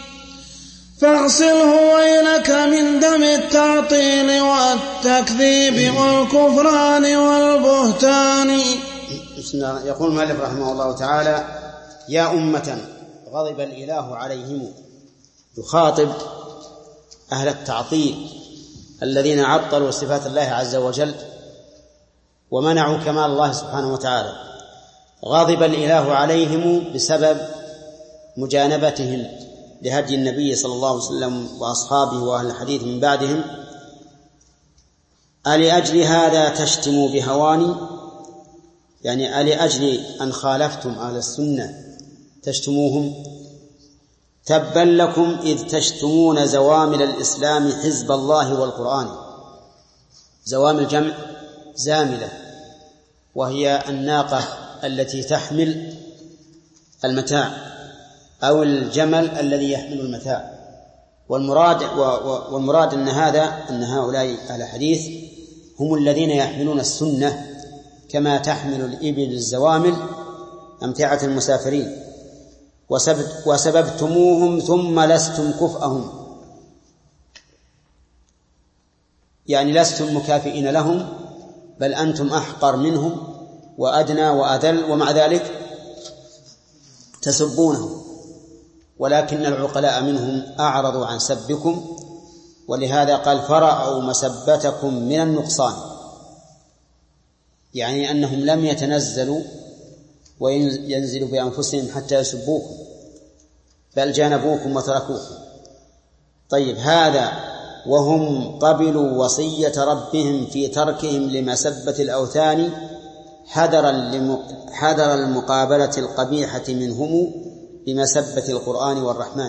فاغسله ويلك من دم التعطيل والتكذيب والكفران والبهتان. يقول المؤلف رحمه الله تعالى: يا أمة غضب الإله عليهم، يخاطب أهل التعطيل الذين عطلوا صفات الله عز وجل ومنعوا كمال الله سبحانه وتعالى. غضب الإله عليهم بسبب مجانبتهم لهدي النبي صلى الله عليه وسلم وأصحابه وأهل الحديث من بعدهم. ألأجل هذا تشتموا بهواني، يعني ألأجل أن خالفتم أهل السنة تشتموهم؟ تبا لكم إذ تشتمون زوامل الإسلام حزب الله والقرآن. زوامل جمع زاملة، وهي الناقة التي تحمل المتاع أو الجمل الذي يحمل المتاع. والمراد والمراد أن هذا أن هؤلاء أهل الحديث هم الذين يحملون السنة كما تحمل الإبل الزوامل أمتعة المسافرين. وسببتموهم ثم لستم كفءهم، يعني لستم مكافئين لهم، بل أنتم أحقر منهم وأدنى وأذل، ومع ذلك تسبونهم. ولكن العقلاء منهم أعرضوا عن سبكم، ولهذا قال: فرأوا مسبتكم من النقصان، يعني أنهم لم يتنزلوا وينزلوا بأنفسهم حتى يسبوكم، بل جانبوكم وتركوكم. طيب، هذا وهم قبلوا وصية ربهم في تركهم لمسبة الأوثان حذر المقابلة القبيحة منهم بمسبة القرآن والرحمن.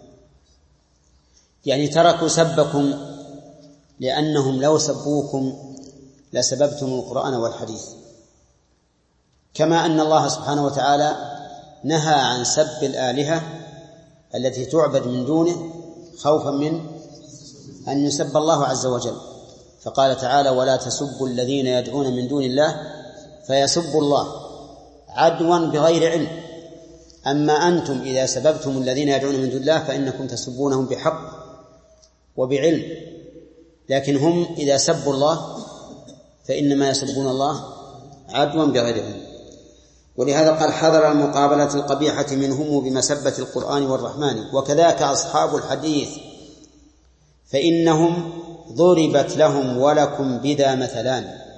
يعني تركوا سبكم لأنهم لو سبوكم لسببتم القرآن والحديث. كما أن الله سبحانه وتعالى نهى عن سب الآلهة التي تعبد من دونه خوفا من أن يسب الله عز وجل، فقال تعالى: ولا تسبوا الذين يدعون من دون الله فيسبوا الله عدوا بغير علم. أما أنتم إذا سببتم الذين يدعون من دون الله فإنكم تسبونهم بحق وبعلم، لكن هم إذا سبوا الله فإنما يسبون الله عدوا بغير علم. ولهذا قال: حذر المقابلة القبيحة منهم بمسبة القرآن والرحمن. وكذاك أصحاب الحديث فإنهم ضربت لهم ولكم بذا مثلان.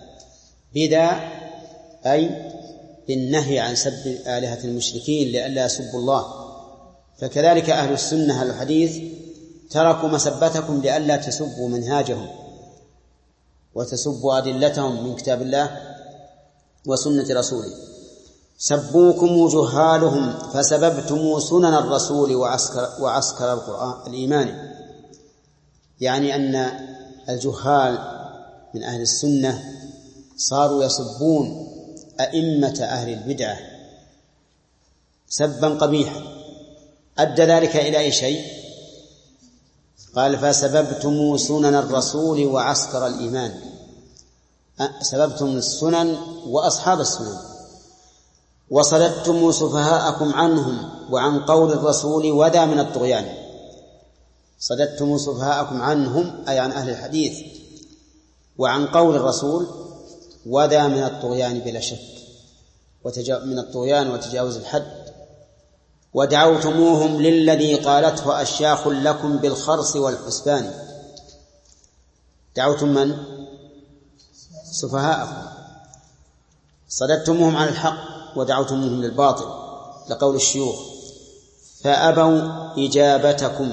بدا أي بالنهي عن سب آلهة المشركين لئلا يسبوا الله. فكذلك أهل السنة الحديث تركوا مسبتكم لئلا تسبوا منهاجهم وتسبوا أدلتهم من كتاب الله وسنة رسوله. سبوكم جهالهم فسببتم سنن الرسول وعسكر, وعسكر القرآن الإيمان، يعني أن الجهال من أهل السنة صاروا يسبون أئمة أهل البدعة سبا قبيحا. أدى ذلك إلى أي شيء؟ قال فسببتم سنن الرسول وعسكر الإيمان، سببتم السنن وأصحاب السنن، وصددتم سفهاءكم عنهم وعن قول الرسول وذا من الطغيان. صددتم سفهاءكم عنهم أي عن أهل الحديث، وعن قول الرسول وذا من الطغيان بلا شك، من الطغيان وتجاوز الحد. ودعوتموهم للذي قالته أشياخ لكم بالخرص والحسبان. دعوتم من؟ سفهاءكم. صددتموهم عن الحق ودعوتموهم للباطل لقول الشيوخ فأبوا إجابتكم.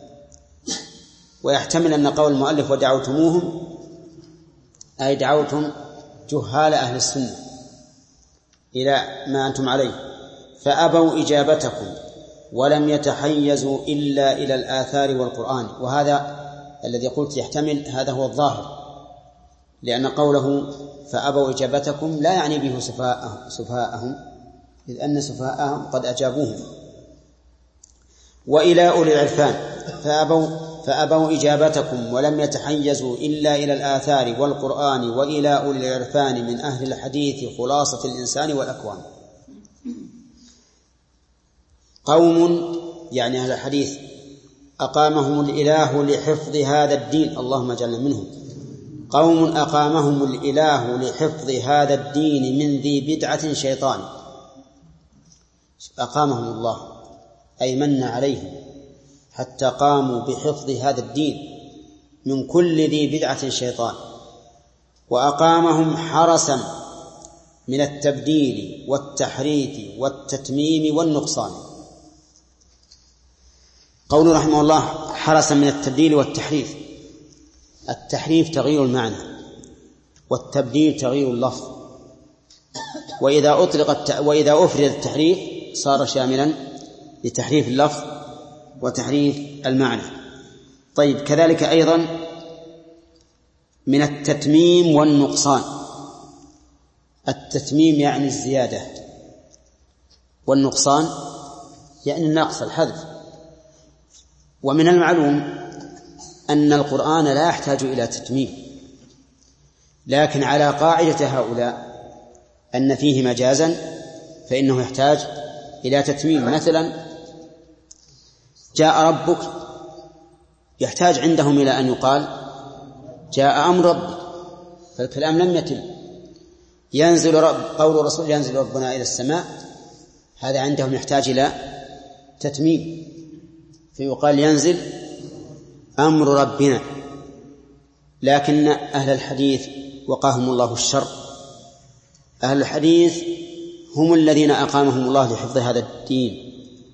ويحتمل أن قول المؤلف ودعوتموهم أي دعوتم جهال أهل السنة إلى ما أنتم عليه، فأبوا إجابتكم ولم يتحيزوا إلا إلى الآثار والقرآن. وهذا الذي قلت يحتمل، هذا هو الظاهر، لأن قوله فأبوا إجابتكم لا يعني به سفهاءهم، إذ أن سفهاءهم قد أجابوهم. وإلى أولي العرفان فأبوا, فأبوا إجابتكم ولم يتحيزوا إلا إلى الآثار والقرآن وإلى أولي العرفان من أهل الحديث خلاصة الإنسان والأكوان. قوم يعني أهل الحديث أقامهم الإله لحفظ هذا الدين، اللهم اجعلنا منهم. قوم أقامهم الإله لحفظ هذا الدين من ذي بدعة شيطان. أقامهم الله أي من عليهم حتى قاموا بحفظ هذا الدين من كل ذي بدعة شيطان. وأقامهم حرسا من التبديل والتحريف والتتميم والنقصان. قوله رحمه الله حرسا من التبديل والتحريف. التحريف تغيير المعنى، والتبديل تغيير اللفظ. وإذا أطلق الت... وإذا أفرد التحريف صار شاملا لتحريف اللفظ وتحريف المعنى. طيب كذلك أيضا من التتميم والنقصان. التتميم يعني الزيادة، والنقصان يعني النقص الحذف. ومن المعلوم أن القرآن لا يحتاج إلى تتميم، لكن على قاعدة هؤلاء أن فيه مجازا فإنه يحتاج إلى تتميم. مثلا جاء ربك، يحتاج عندهم إلى أن يقال جاء أمر ربك، فالكلام لم يتم. ينزل رب قول الرسول ينزل ربنا إلى السماء، هذا عندهم يحتاج إلى تتميم، فيقال ينزل أمر ربنا. لكن أهل الحديث وقاهم الله الشر، أهل الحديث هم الذين أقامهم الله لحفظ هذا الدين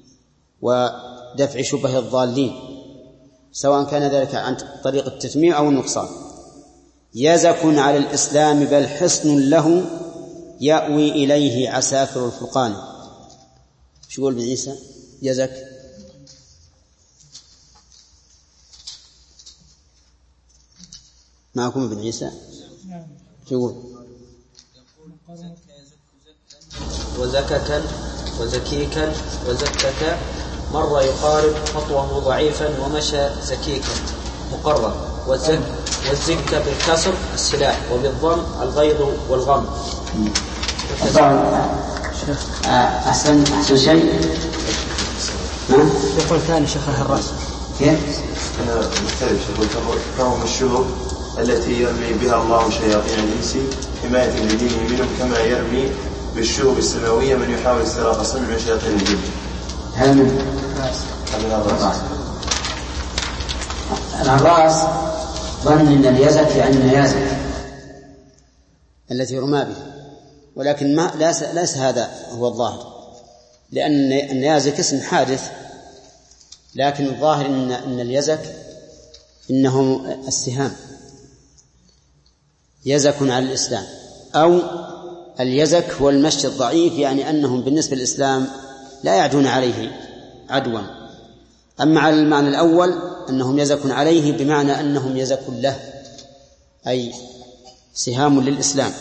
ودفع شبه الضالين، سواء كان ذلك عن طريق التتميم أو النقصان. يزك على الإسلام بل حصن له يأوي إليه عساكر الفرقان. شو يقول ابن عيسى؟ يزك معكم ابن عيسى؟ شو يقول؟ وزككا وزكيكا وزككا مر يقارب خطوه ضعيفا ومشى زكيكا مقرب. والزك والزك بالكسر السلاح، وبالضم الغيظ والغم. أحسن أحسن شيء يقول ثاني شيخ الراس كيف؟ أنا مختلف شيخ. فهم الشهور التي يرمي بها الله شياطين الإنس حماية لدينه منهم، كما يرمي بالشهور السماوية من يحاول استراق صنع من شياطين الجن. هل من الراس؟ الراس ظن أن اليزك لأنه يزك، التي رمى بها، ولكن ما ليس, ليس هذا هو الظاهر، لأن النيازك اسم حادث، لكن الظاهر إن, إن اليزك إنه السهام، يزك على الإسلام، أو اليزك هو المشي الضعيف، يعني أنهم بالنسبة للإسلام لا يعدون عليه عدوا. أما على المعنى الأول أنهم يزك عليه بمعنى أنهم يزك له، أي سهام للإسلام،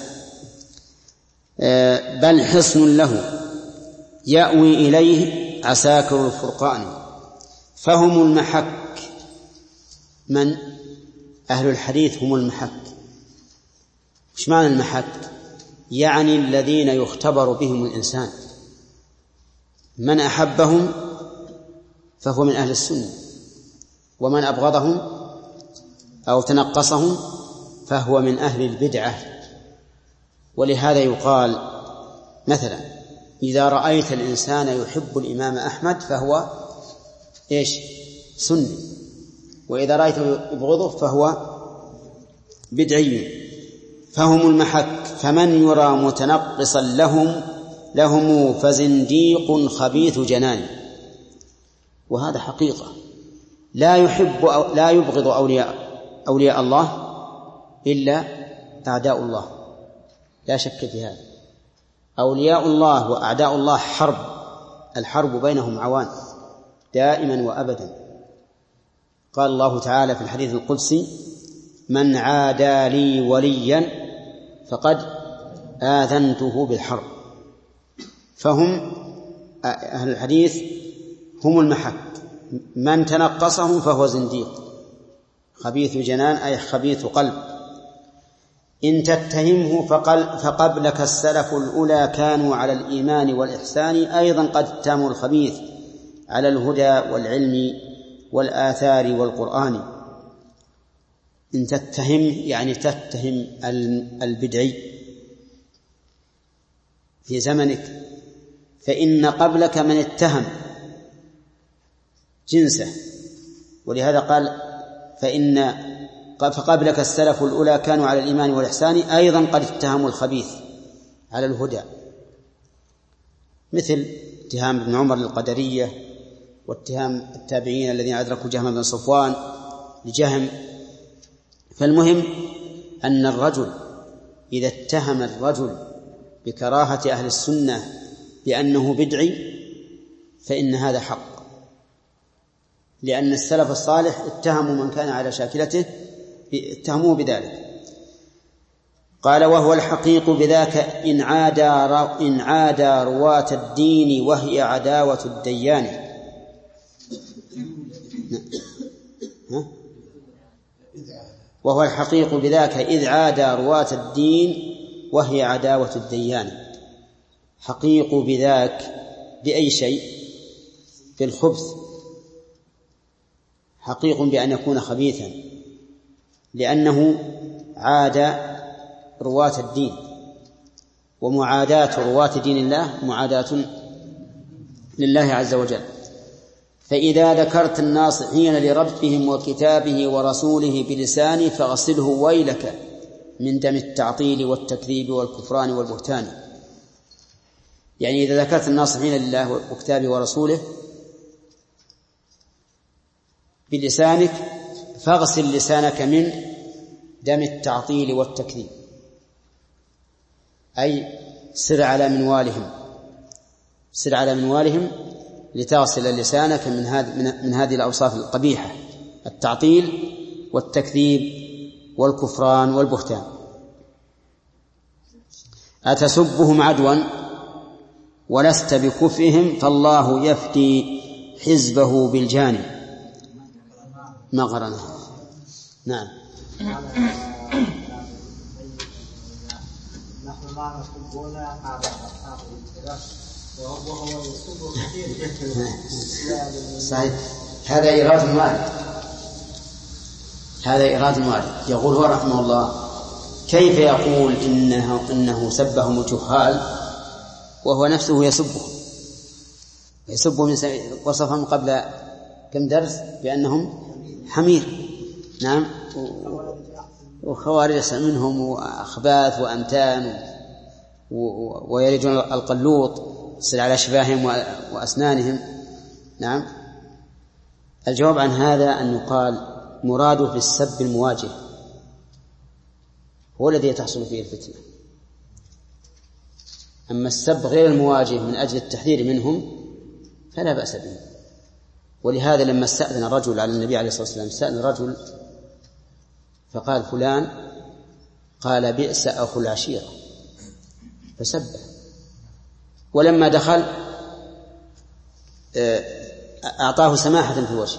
بل حصن له يأوي إليه عساكر الفرقان، فهم المحك. من؟ أهل الحديث هم المحك. وش معنى المحك؟ يعني الذين يختبر بهم الإنسان، من أحبهم فهو من أهل السنة، ومن أبغضهم أو تنقصهم فهو من أهل البدعة. ولهذا يقال مثلا إذا رأيت الإنسان يحب الإمام أحمد فهو إيش؟ سني، وإذا رأيته يبغضه فهو بدعي. فهم المحك، فمن يرى متنقصا لهم لهم فزنديق خبيث جنان. وهذا حقيقة، لا يحب أو لا يبغض أولياء أولياء الله إلا أعداء الله، لا شك في هذا. أولياء الله وأعداء الله حرب، الحرب بينهم عوان دائما وأبدا. قال الله تعالى في الحديث القدسي: من عادى لي وليا فقد آذنته بالحرب. فهم أهل الحديث هم المحك، من تنقصهم فهو زنديق خبيث جنان، أي خبيث قلب. إن تتهمه فقبلك السلف الأولى كانوا على الإيمان والإحسان، أيضا قد اتهموا الخبيث على الهدى والعلم والآثار والقرآن. إن تتهم يعني تتهم البدعي في زمنك، فإن قبلك من اتهم جنسه، ولهذا قال فإن فقبلك السلف الأولى كانوا على الإيمان والإحسان، أيضا قد اتهموا الخبيث على الهدى، مثل اتهام ابن عمر للقدرية، واتهام التابعين الذين أدركوا جهم بن صفوان لجهم. فالمهم أن الرجل إذا اتهم الرجل بكراهة أهل السنة بأنه بدعي فإن هذا حق، لأن السلف الصالح اتهموا من كان على شاكلته، اتهموه بذلك. قال: وهو الحقيق بذاك إن عادى إن عادى رواة الدين وهي عداوة الديان. وهو الحقيق بذاك إذ عادى رواة الدين وهي عداوة الديان. حقيق بذاك بأي شيء؟ بالخبث، حقيق بأن يكون خبيثا، لأنه عاد رواة الدين، ومعاداة رواة دين الله معاداة لله عز وجل. فإذا ذكرت الناصحين لربهم وكتابه ورسوله بلسانه فاغسله ويلك من دم التعطيل والتكذيب والكفران والبهتان. يعني إذا ذكرت الناصحين لله وكتابه ورسوله بلسانك فاغسل لسانك من دم التعطيل والتكذيب، أي سر على منوالهم، سر على منوالهم لتغسل لسانك من هذه من هذه الأوصاف القبيحة: التعطيل والتكذيب والكفران والبهتان. أتسبهم عدوا ولست بكفهم فالله يفدي حزبه بالجانب ما قرنه. نعم. نحن ما نحبون هذا وهو يسب كثير. صحيح، هذا إيراد المؤلف، هذا إيراد المؤلف. يقول هو رحمه الله: كيف يقول إنه, إنه سبهم الجهال وهو نفسه يسبهم يسبهم وصفهم قبل كم درس بأنهم حمير. نعم. وخوارج منهم وأخباث وأمتان ويرجون القلوط يصل على أشباههم وأسنانهم. نعم. الجواب عن هذا أن يقال مراده بالسب المواجه هو الذي تحصل فيه الفتنة، أما السب غير المواجه من أجل التحذير منهم فلا بأس به. ولهذا لما استأذن رجل على النبي عليه الصلاة والسلام، استأذن رجل فقال فلان، قال بئس أخو العشيرة فسبه. ولما دخل أعطاه سماحة في الوجه،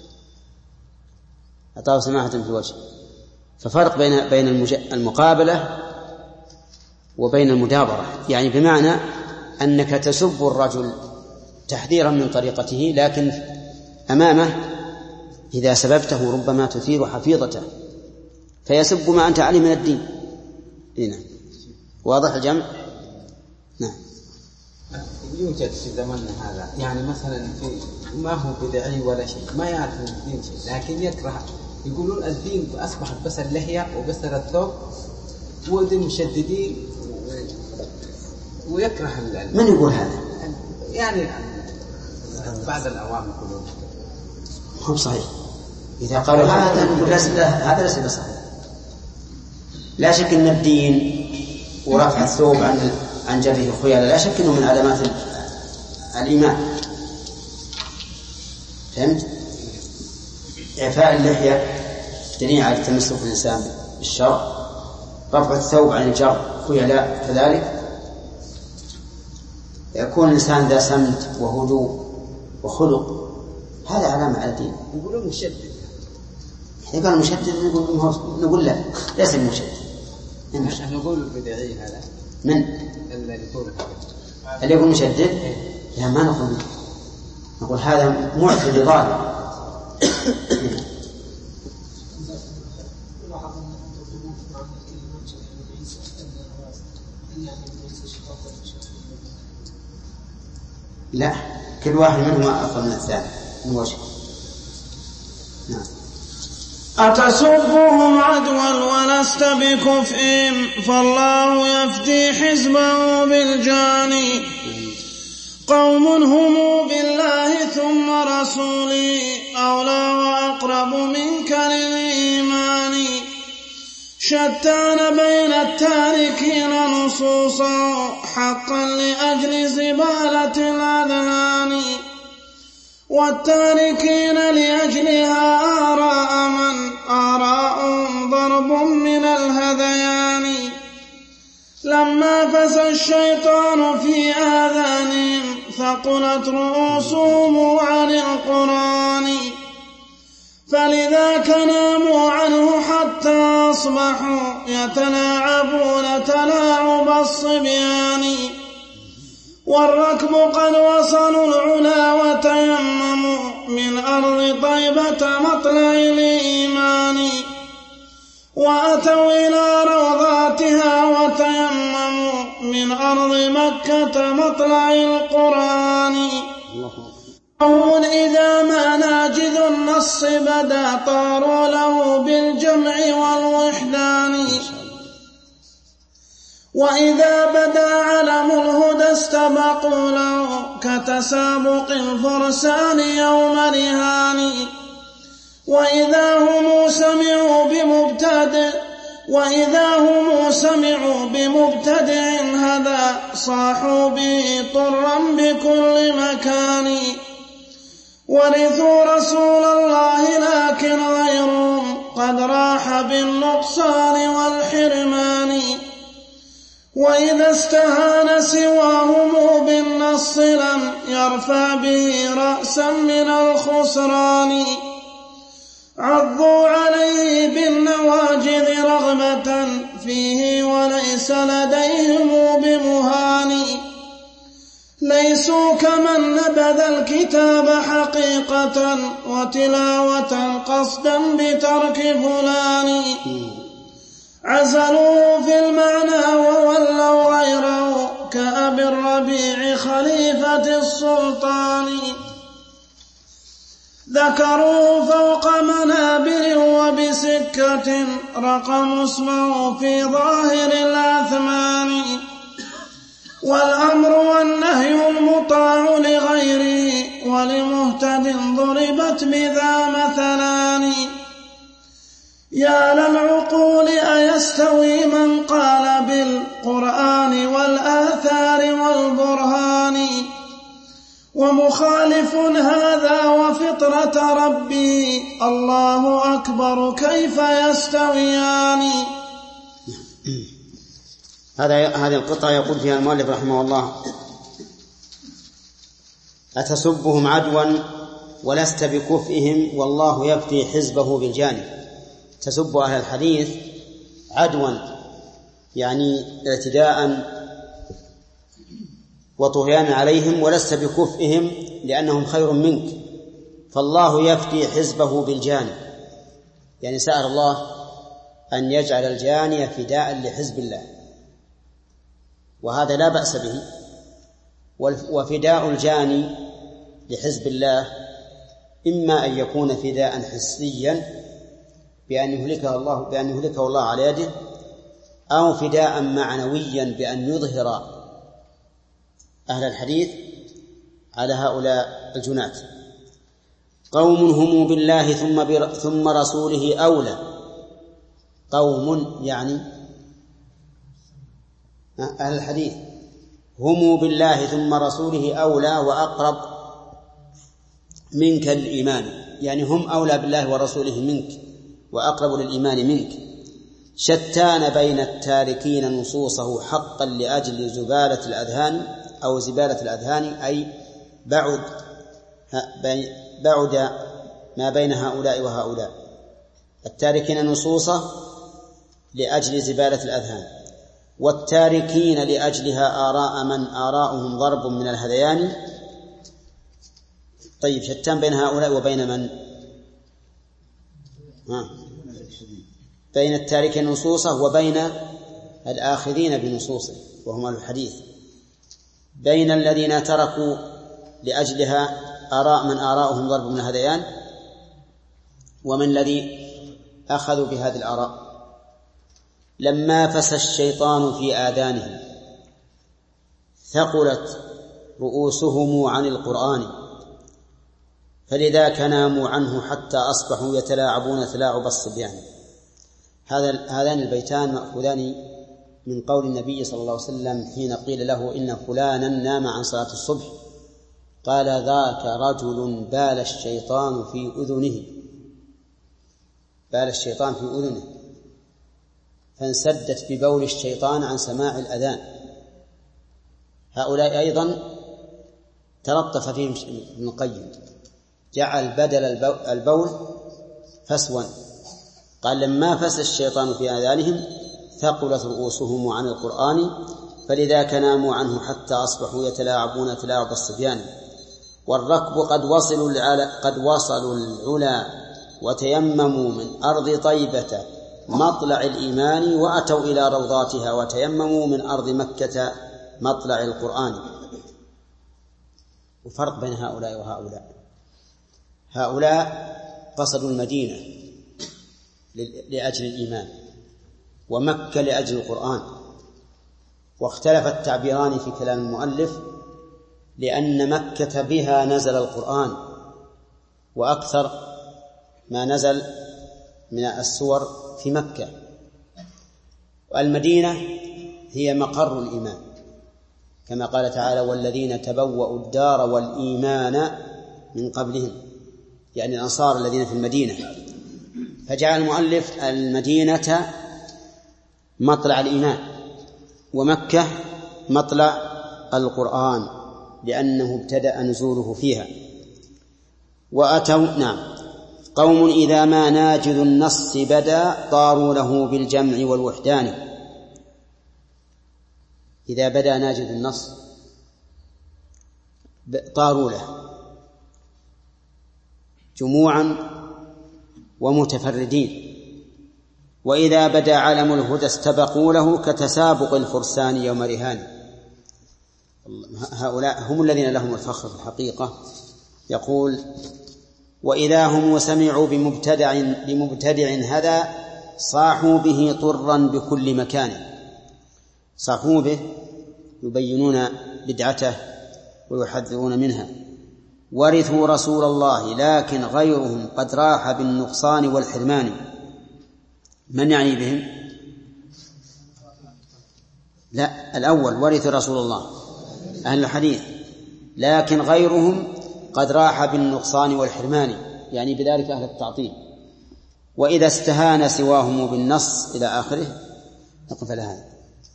أعطاه سماحة في الوجه. ففرق بين بين المقابلة وبين المدابرة، يعني بمعنى أنك تسب الرجل تحذيرا من طريقته، لكن أمامه إذا سببته ربما تثير حفيظته فيسب ما أنت عليه من الدين. هنا واضح الجمع؟ نعم. يوجد في زماننا هذا يعني مثلا في ما هو بدعي ولا شيء، ما يعرف الدين شيء، لكن يكره، يقولون الدين أصبحت بس اللحية وبس الثوب ودين مشددين ويكره. من يقول هذا؟ يعني بعض الأوام يقولون هو صحيح. إذا قالوا هذا هذا ليس بصحيح. لا شك أن الدين ورفع الثوب عن عن جبهه خيالا لا شك أنه من علامات الإيمان. فهمت؟ إعفاء اللحية دليل على تمسك الإنسان بالشرع، رفع الثوب عن الجر خيلاء كذلك. يكون الإنسان ذا سمت وهدوء وخلق، هذا علامة على الدين. يقولون مشدد، إذا كان مشدد نقول نقول لا ليس مشدد. نحن نقول البدعي هذا من اللي يقول اللي يقول مشدد؟ لا ما نقول، نقول هذا معتد ضال. لا، كل واحد منهما أفضل من الثاني من وجه. نعم. أتسبهم عدوا ولست بكفء فالله يفدي حزبه بالجاني. قوم هم بالله ثم رسولي أولى وأقرب منك للإيمان. شتان بين التاركين نصوصا حقا لأجل زبالة الأذهان، والتاركين لأجلها آراء من آراء ضرب من الهذيان. لما فسى الشيطان في آذانهم ثقلت رؤوسهم عن القرآن، فلذاك ناموا عنه حتى أصبحوا يتلاعبون تلاعب الصبيان. والركب قد وصلوا العلا وتيمموا من أرض طيبة مطلع الإيمان، وأتوا إلى روضاتها وتيمموا من أرض مكة مطلع القرآن. قوم إذا ما ناجذ النص بدا طاروا له بالجمع والوحدان، وإذا بدا علم الهدى استبقوا له كتسابق الفرسان يوم رهان. وإذا هم سمعوا بمبتدع وإذا هم سمعوا بمبتدع هذا صاحوا به طرا بكل مكان. ورثوا رسول الله لكن غيرهم قد راح بالنقصان والحرمان. وإذا استهان سواهم بالنص لم يرفع به رأسا من الخسران. عضوا عليه بالنواجذ رغبة فيه وليس لديهم بمهان. ليسوا كمن نبذ الكتاب حقيقة وتلاوة قصدا بترك فلان. عزلوه في المعنى وولوا غيره كأبي الربيع خليفة السلطان. ذكروا فوق منابر وبست سكة رقم اسمه في ظاهر الأثمان، والأمر والنهي المطاع لغيره، ولمهتد ضربت بذا مثلان. يا للعقول أيستوي من قال بالقرآن والآثار والبرهان، ومخالف هذا وفطرة ربي الله أكبر كيف يستويان. هذا هذه القطعة يقول فيها المؤلف رحمه الله: أتسبهم عدوا ولست بكفئهم والله يفتي حزبه بالجانب. تسب أهل الحديث عدوا يعني اعتداء وطغيانا عليهم، ولست بكفئهم لأنهم خير منك، فالله يفتي حزبه بالجانب، يعني سأل الله أن يجعل الجاني فداء لحزب الله، وهذا لا بأس به. وفداء الجاني لحزب الله إما أن يكون فداء حسيا بأن يهلكه الله بأن يهلكه الله على يده، أو فداء معنويا بأن يظهر أهل الحديث على هؤلاء الجنات. قوم هم بالله ثم بر ثم رسوله أولى. قوم يعني أهل الحديث هم بالله ثم رسوله أولى وأقرب منك للإيمان، يعني هم أولى بالله ورسوله منك وأقرب للإيمان منك. شتان بين التاركين نصوصه حقا لأجل زبالة الأذهان أو زبالة الأذهان، أي بعد بعد ما بين هؤلاء وهؤلاء. التاركين نصوصه لأجل زبالة الأذهان، والتاركين لأجلها آراء من آراؤهم ضرب من الهذيان. طيب، شتان بين هؤلاء وبين من؟ ها. بين التاركين نصوصه وبين الآخذين بنصوصه وهم الحديث، بين الذين تركوا لأجلها آراء من آراؤهم ضرب من الهذيان ومن الذي أخذوا بهذه الآراء. لما فسى الشيطان في آذانهم ثقلت رؤوسهم عن القرآن، فلذاك ناموا عنه حتى أصبحوا يتلاعبون تلاعب الصبيان. هذان البيتان مأخوذان من قول النبي صلى الله عليه وسلم حين قيل له إن فلانا نام عن صلاة الصبح، قال: ذاك رجل بال الشيطان في أذنه. بال الشيطان في أذنه فانسدت ببول الشيطان عن سماع الأذان. هؤلاء أيضا تلطف فيهم ابن القيم، جعل بدل البول فسوا، قال: لما فسى الشيطان في آذانهم ثقلت رؤوسهم عن القرآن فلذاك ناموا عنه حتى أصبحوا يتلاعبون تلاعب الصبيان. والركب قد وصلوا العلا قد وصلوا العلا وتيمموا من أرض طيبة مطلع الإيمان وأتوا إلى روضاتها وتيمموا من أرض مكة مطلع القرآن. وفرق بين هؤلاء وهؤلاء: هؤلاء قصدوا المدينة لأجل الإيمان ومكة لأجل القرآن، واختلف التعبيران في كلام المؤلف، لأن مكة بها نزل القرآن، وأكثر ما نزل من السور في مكة، والمدينة هي مقر الإيمان، كما قال تعالى: والذين تبوأوا الدار والإيمان من قبلهم، يعني الأنصار الذين في المدينة. فجعل المؤلف المدينة مطلع الإيمان ومكة مطلع القرآن، لأنه ابتدأ نزوله فيها. وأتوا نعم قوم إذا ما ناجذ النص بدا طاروا له بالجمع والوحدان. إذا بدا ناجذ النص طاروا له جموعا ومتفردين، وإذا بدا علم الهدى استبقوا له كتسابق الفرسان يوم رهان. هؤلاء هم الذين لهم الفخر في الحقيقة. يقول: وإذا هم سمعوا بمبتدع, بمبتدع هذا صاحوا به طرا بكل مكان. صاحوا به يبينون بدعته ويحذرون منها. ورثوا رسول الله لكن غيرهم قد راح بالنقصان والحرمان. من يعني بهم؟ لا، الأول ورثوا رسول الله أهل الحديث، لكن غيرهم قد راح بالنقصان والحرمان، يعني بذلك أهل التعطيل. وإذا استهان سواهم بالنص إلى آخره. نقف على هذا.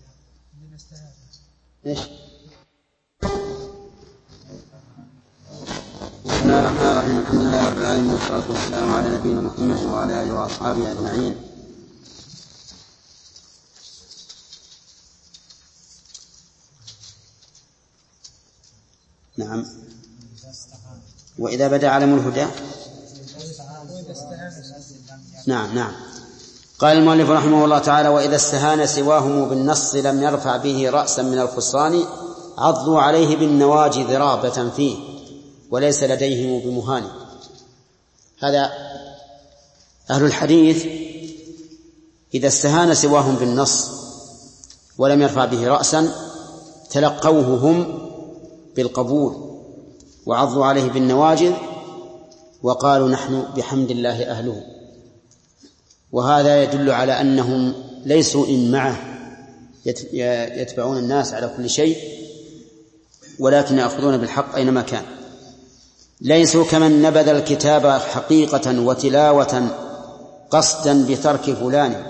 إيش؟ بسم الله الرحمن الرحيم. الحمد لله رب العالمين والصلاة والسلام على نبينا محمد وعلى آله وأصحابه أجمعين. نعم. وإذا بدا علم الهدى. نعم نعم. قال المؤلف رحمه الله تعالى: وإذا استهان سواهم بالنص لم يرفع به رأسا من الفرسان عضوا عليه بالنواجذ رغبة فيه وليس لديهم بمهان. هذا أهل الحديث إذا استهان سواهم بالنص ولم يرفع به رأسا تلقوه هم بالقبول وعضوا عليه بالنواجذ وقالوا نحن بحمد الله أهله. وهذا يدل على أنهم ليسوا إن معه يتبعون الناس على كل شيء، ولكن يأخذون بالحق أينما كان. ليسوا كمن نبذ الكتاب حقيقة وتلاوة قصدا بترك فلان.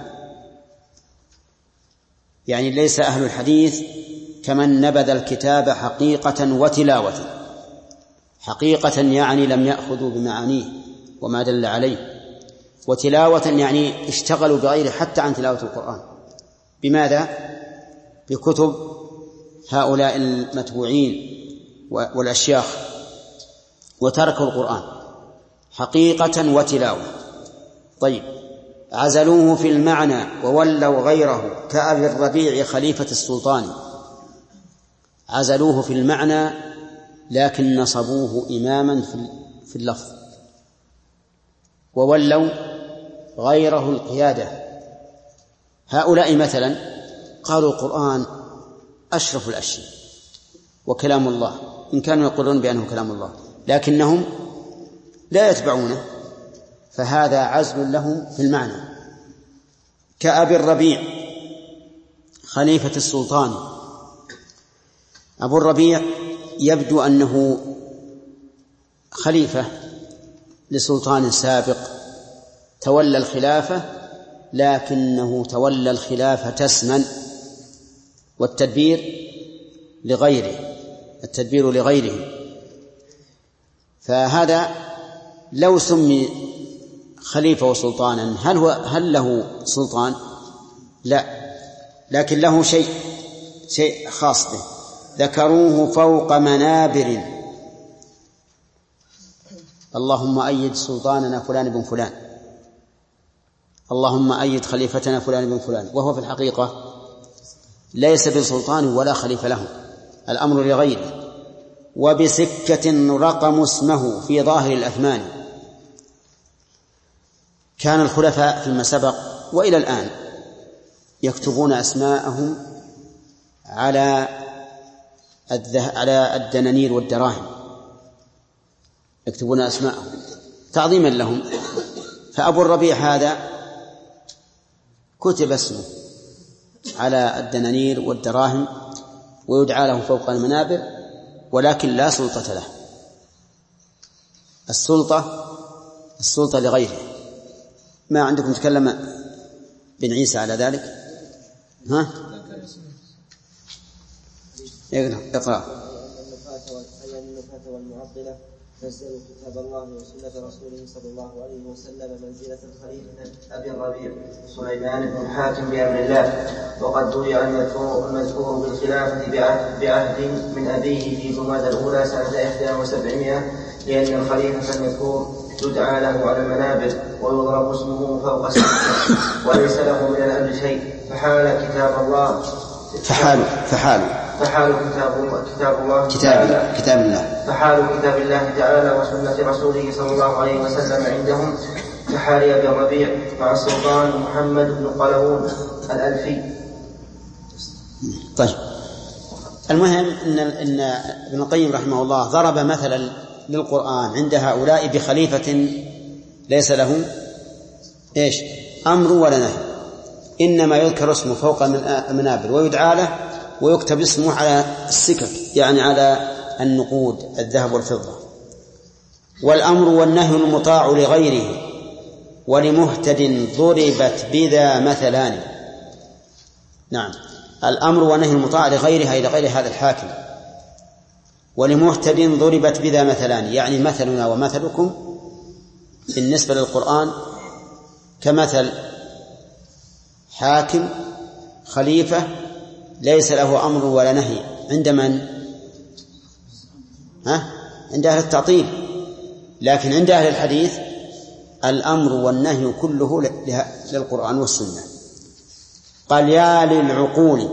يعني ليس أهل الحديث كمن نبذ الكتاب حقيقة وتلاوة. حقيقة يعني لم يأخذوا بمعانيه وما دل عليه، وتلاوة يعني اشتغلوا بغيره حتى عن تلاوة القرآن. بماذا؟ بكتب هؤلاء المتبوعين والأشياخ، وتركوا القرآن حقيقة وتلاوة. طيب، عزلوه في المعنى وولوا غيره كأبي الربيع خليفة السلطان. عزلوه في المعنى لكن نصبوه إماما في اللفظ، وولوا غيره القيادة. هؤلاء مثلا قالوا القرآن أشرف الأشياء وكلام الله، إن كانوا يقولون بأنه كلام الله، لكنهم لا يتبعونه، فهذا عزل لهم في المعنى. كأبي الربيع خليفة السلطان. أبو الربيع يبدو أنه خليفة لسلطان سابق تولى الخلافة، لكنه تولى الخلافة اسما، والتدبير لغيره، التدبير لغيره. فهذا لو سمي خليفة وسلطانا هل هو هل له سلطان؟ لا، لكن له شيء شيء خاص به. ذكروه فوق منابر. اللهم أيد سلطاننا فلان بن فلان، اللهم أيد خليفتنا فلان بن فلان، وهو في الحقيقة ليس بسلطان ولا خليفة له، الأمر لغيره. وبسكة رقم اسمه في ظاهر الأثمان. كان الخلفاء فيما سبق وإلى الآن يكتبون أسماءهم على على الدنانير والدراهم، يكتبون أسماءهم تعظيما لهم. فأبو الربيع هذا كتب اسمه على الدنانير والدراهم ويدعى له فوق المنابر، ولكن لا سلطة له. السلطة السلطة لغيره. ما عندكم تكلم بن عيسى على ذلك؟ ها؟ اقرأ. النفاة والمعطلة نزلوا كتاب الله وسنة رسوله صلى الله عليه وسلم منزلة الخليفة أبي الربيع سليمان بن حاتم بأمر الله، وقد ضيع المذكور بالخلافة بعهد من أبيه في جمادى الأولى سنة إحدى وسبعمائة، لأن الخليفة المذكور يدعى له على المنابر ويضرب اسمه فوق السقف وليس له من الأمر شيء. فحال كتاب الله فحال فحال فحال كتاب كتاب الله كتاب كتاب الله فحال كتاب الله تعالى وسنة رسوله صلى الله عليه وسلم عندهم كحال أبي الربيع مع السلطان محمد بن قلاوون الألفي. طيب، المهم إن إن ابن القيم رحمه الله ضرب مثلا للقرآن عند هؤلاء بخليفة ليس له إيش أمر ولا نهي، إنما يذكر اسمه فوق المنابر ويدعى له ويكتب اسمه على السكك، يعني على النقود الذهب والفضة. والأمر والنهي المطاع لغيره ولمهتد ضربت بذا مثلان. نعم، الأمر والنهي المطاع لغيرها إلى غير هذا الحاكم، ولمهتد ضربت بذا مثلان، يعني مثلنا ومثلكم بالنسبة للقرآن كمثل حاكم خليفة ليس له أمر ولا نهي عند من؟ ها؟ عند أهل التعطيل. لكن عند أهل الحديث الأمر والنهي كله للقرآن والسنة. قال يا للعقول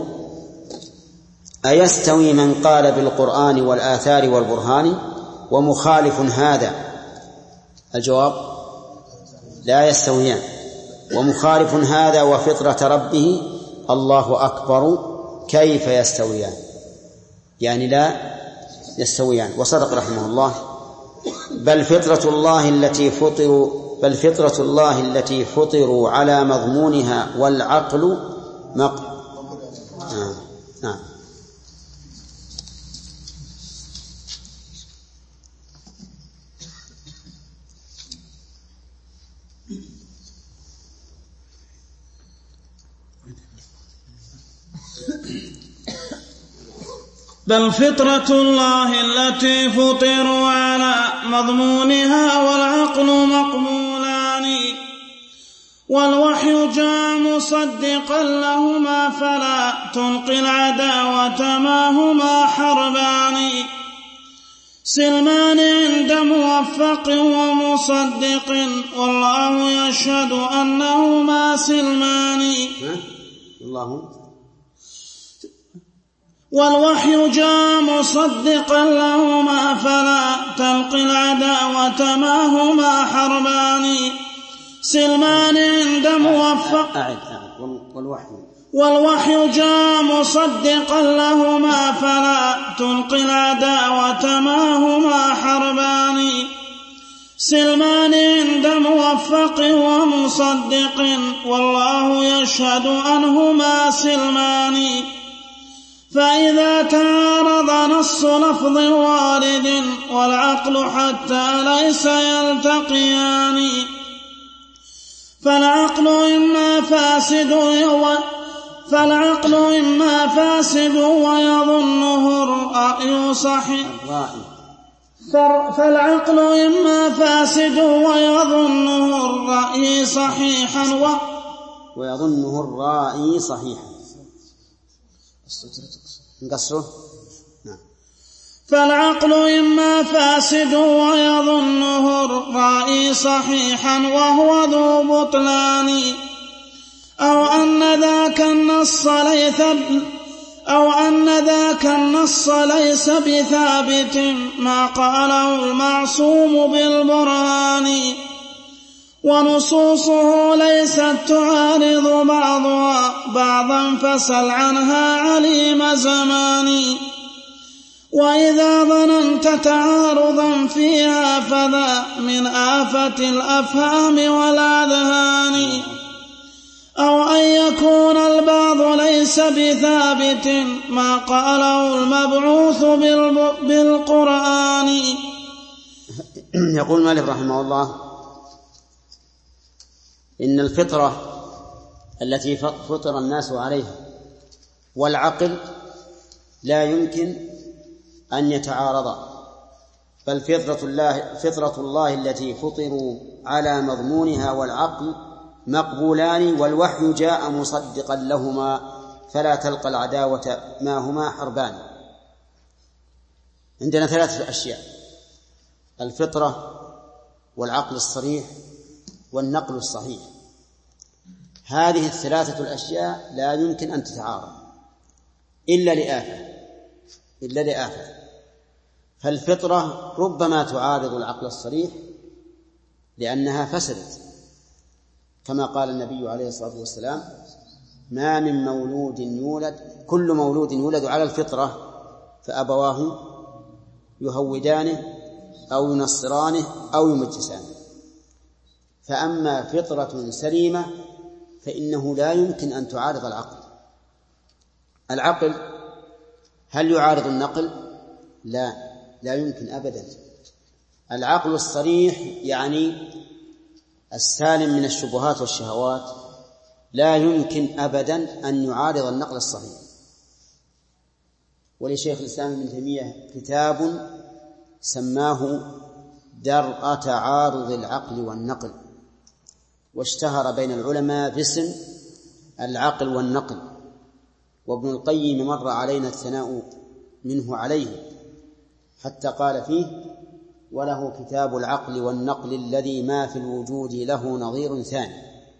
أيستوي من قال بالقرآن والآثار والبرهان ومخالف هذا؟ الجواب لا يستويان. ومخالف هذا وفطرة ربه الله أكبر كيف يستويان؟ يعني لا يستويان. وصدق رحمه الله. بل فطرة الله التي فطروا بل فطرة الله التي فطروا على مضمونها والعقل مق... آه. آه. بل فطرة الله التي فطروا على مضمونها والعقل مقبولان والوحي جاء مصدقا لهما فلا تلقي العداوة ما هما حربان سلمان عند موفق ومصدق والله يشهد أنهما سلمان. الله والوحي جاء مصدقا لهما فلا تلقي العداوة ما هما حربان سلمان عند موفق أعد أعد والوحي والوحي جاء مصدقا لهما فلا تلقي العداوة ما هما حربان سلمان عند موفق ومصدق والله يشهد أنهما سلمان. فإذا تعارض نص لفظ وارد والعقل حتى ليس يلتقيان فالعقل إما فاسد فالعقل إما فاسد ويظنه الرأي صحيح فالعقل إما فاسد ويظنه الرأي صحيحا و ويظنه الرأي صحيحا نقصره. نعم. فالعقل إما فاسد ويظنه الرأي صحيحا وهو ذو بطلان أو أن ذاك النص ليس أو أن ذاك النص ليس بثابت ما قاله المعصوم بالبرهان ونصوصه ليست تعارض بعضها بعضا فسل عنها عليم زمان وإذا ظننت تعارضا فيها فذا من آفة الأفهام والأذهان أو أن يكون البعض ليس بثابت ما قاله المبعوث بالقرآن. يقول مالك رحمه الله إن الفطرة التي فطر الناس عليها والعقل لا يمكن أن يتعارضا بل فطرة الله, فطرة الله التي فطروا على مضمونها والعقل مقبولان والوحي جاء مصدقا لهما فلا تلقى العداوة ما هما حربان. عندنا ثلاثة أشياء: الفطرة والعقل الصريح والنقل الصحيح. هذه الثلاثة الأشياء لا يمكن أن تتعارض إلا لآفة. إلا لآفة. فالفطرة ربما تعارض العقل الصريح لأنها فسدت، كما قال النبي عليه الصلاة والسلام: ما من مولود يولد كل مولود يولد على الفطرة فأبواه يهودانه أو ينصرانه أو يمجسانه. فأما فطرة سليمة فإنه لا يمكن أن تعارض العقل. العقل هل يعارض النقل؟ لا، لا يمكن أبدا. العقل الصريح يعني السالم من الشبهات والشهوات لا يمكن أبدا أن يعارض النقل الصحيح. ولشيخ الإسلام ابن تيمية كتاب سماه درء تعارض العقل والنقل، واشتهر بين العلماء باسم العقل والنقل. وابن القيم مر علينا الثناء منه عليه حتى قال فيه: وله كتاب العقل والنقل الذي ما في الوجود له نظير ثاني.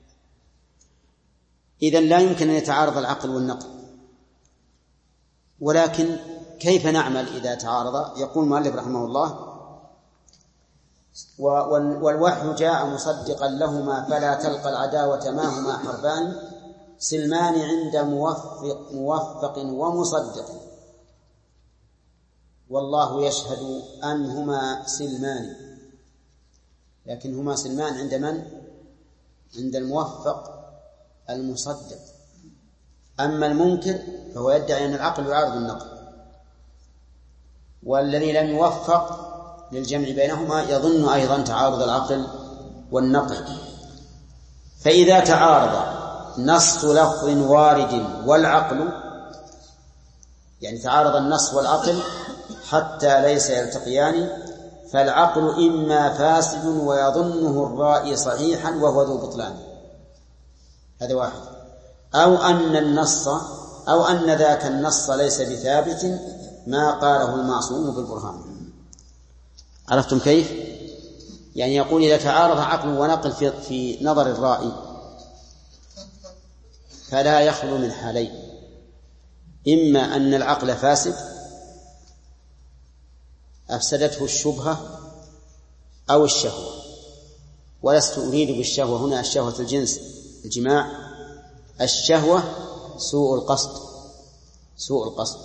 إذن لا يمكن أن يتعارض العقل والنقل. ولكن كيف نعمل إذا تعارض؟ يقول المؤلف رحمه الله: والوحي جاء مصدقا لهما فلا تلقى العداوة ما هما حربان سلمان عند موفق, موفق ومصدق والله يشهد أنهما سلمان. لكن هما سلمان عند من؟ عند الموفق المصدق. أما المنكر فهو يدعي أن العقل يعارض النقل، والذي لم يوفق للجمع بينهما يظن أيضا تعارض العقل والنقل. فإذا تعارض نص لفظ وارد والعقل، يعني تعارض النص والعقل حتى ليس يلتقيان، فالعقل إما فاسد ويظنه الرائي صحيحا وهو ذو بطلان، هذا واحد، أو أن النص أو أن ذاك النص ليس بثابت ما قاله المعصوم بالبرهان. عرفتم كيف؟ يعني يقول إذا تعارض عقل ونقل في, في نظر الرائي فلا يخلو من حالين: إما أن العقل فاسد أفسدته الشبهة أو الشهوة، ولست أريد بالشهوة هنا الشهوة الجنس الجماع، الشهوة سوء القصد سوء القصد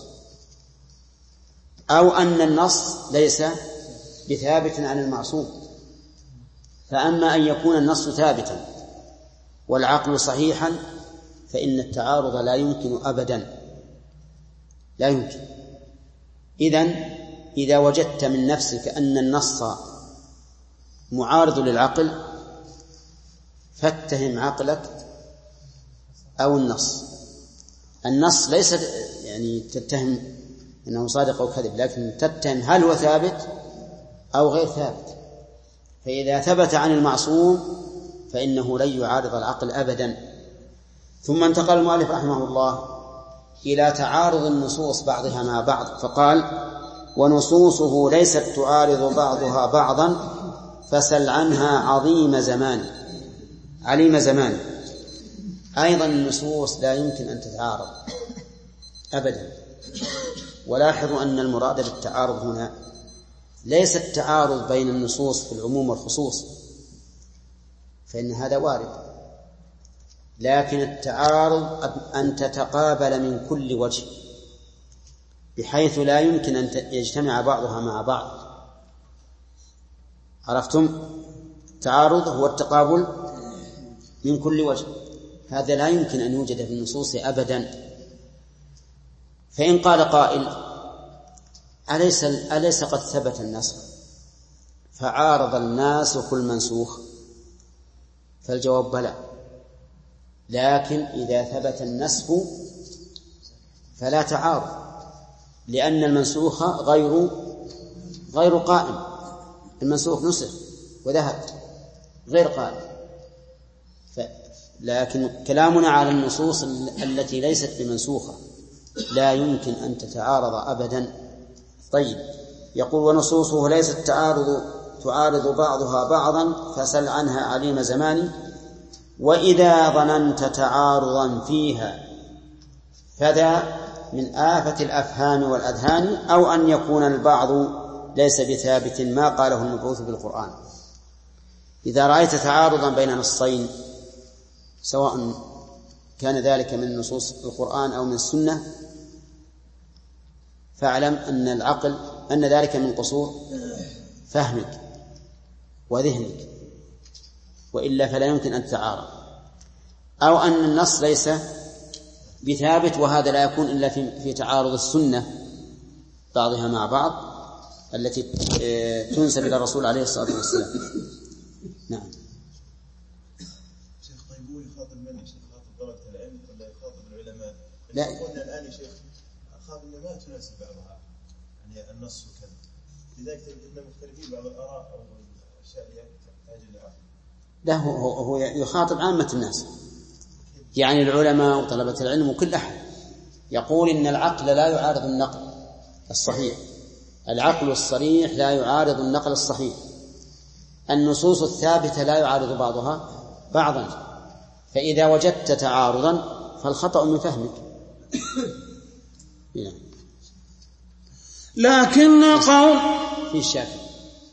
أو أن النص ليس بثابت عن المعصوم. فأما أن يكون النص ثابتا والعقل صحيحا فإن التعارض لا يمكن أبدا، لا يمكن. إذن إذا وجدت من نفسك أن النص معارض للعقل فاتهم عقلك أو النص. النص ليس يعني تتهم أنه صادق أو كذب، لكن تتهم هل هو ثابت أو غير ثابت. فإذا ثبت عن المعصوم فإنه لن يعارض العقل أبدا. ثم انتقل المؤلف رحمه الله إلى تعارض النصوص بعضها مع بعض، فقال: ونصوصه ليست تعارض بعضها بعضا فسل عنها عظيم زمان عليم زمان. أيضا النصوص لا يمكن أن تتعارض أبدا. ولاحظوا أن المراد بالتعارض هنا ليس التعارض بين النصوص في العموم والخصوص، فإن هذا وارد، لكن التعارض أن تتقابل من كل وجه بحيث لا يمكن أن يجتمع بعضها مع بعض. عرفتم؟ التعارض هو التقابل من كل وجه، هذا لا يمكن أن يوجد في النصوص أبدا. فإن قال قائل: أليس, أليس قد ثبت النسخ فعارض الناسخ المنسوخ؟ فالجواب بلى، لكن إذا ثبت النسخ فلا تعارض، لأن المنسوخ غير غير قائم. المنسوخ نسخ وذهب غير قائم. لكن كلامنا على النصوص التي ليست بمنسوخة لا يمكن أن تتعارض أبدا. طيب، يقول: ونصوصه ليست تعارض تعارض بعضها بعضا فسل عنها عليم زمان. وإذا ظننت تعارضا فيها فذا من آفة الأفهام والأذهان، أو أن يكون البعض ليس بثابت ما قاله المبعوث بالقرآن. إذا رأيت تعارضا بين نصين سواء كان ذلك من نصوص القرآن أو من السنة فاعلم أن العقل أن ذلك من قصور فهمك وذهنك، وإلا فلا يمكن أن تتعارض، أو أن النص ليس بثابت، وهذا لا يكون إلا في, في تعارض السنة بعضها مع بعض التي تنسب إلى الرسول عليه الصلاة والسلام. نعم. شيخ طيب هو يخاطب من يخاطب طلبة العلم ولا يخاطب العلماء؟ لا. قلنا الآن يا شيخ أخاف أن ما تناسب بعضها، يعني النص وكذا، لذلك إننا مختلفين بعض الآراء أو الأشياء اللي تحتاج إلى عقل. لا، هو هو يخاطب عامة الناس، يعني العلماء وطلبة العلم وكل أحد. يقول إن العقل لا يعارض النقل الصحيح، العقل الصريح لا يعارض النقل الصحيح، النصوص الثابتة لا يعارض بعضها بعضا، فإذا وجدت تعارضا فالخطأ من فهمك. لكن قول في الشافعي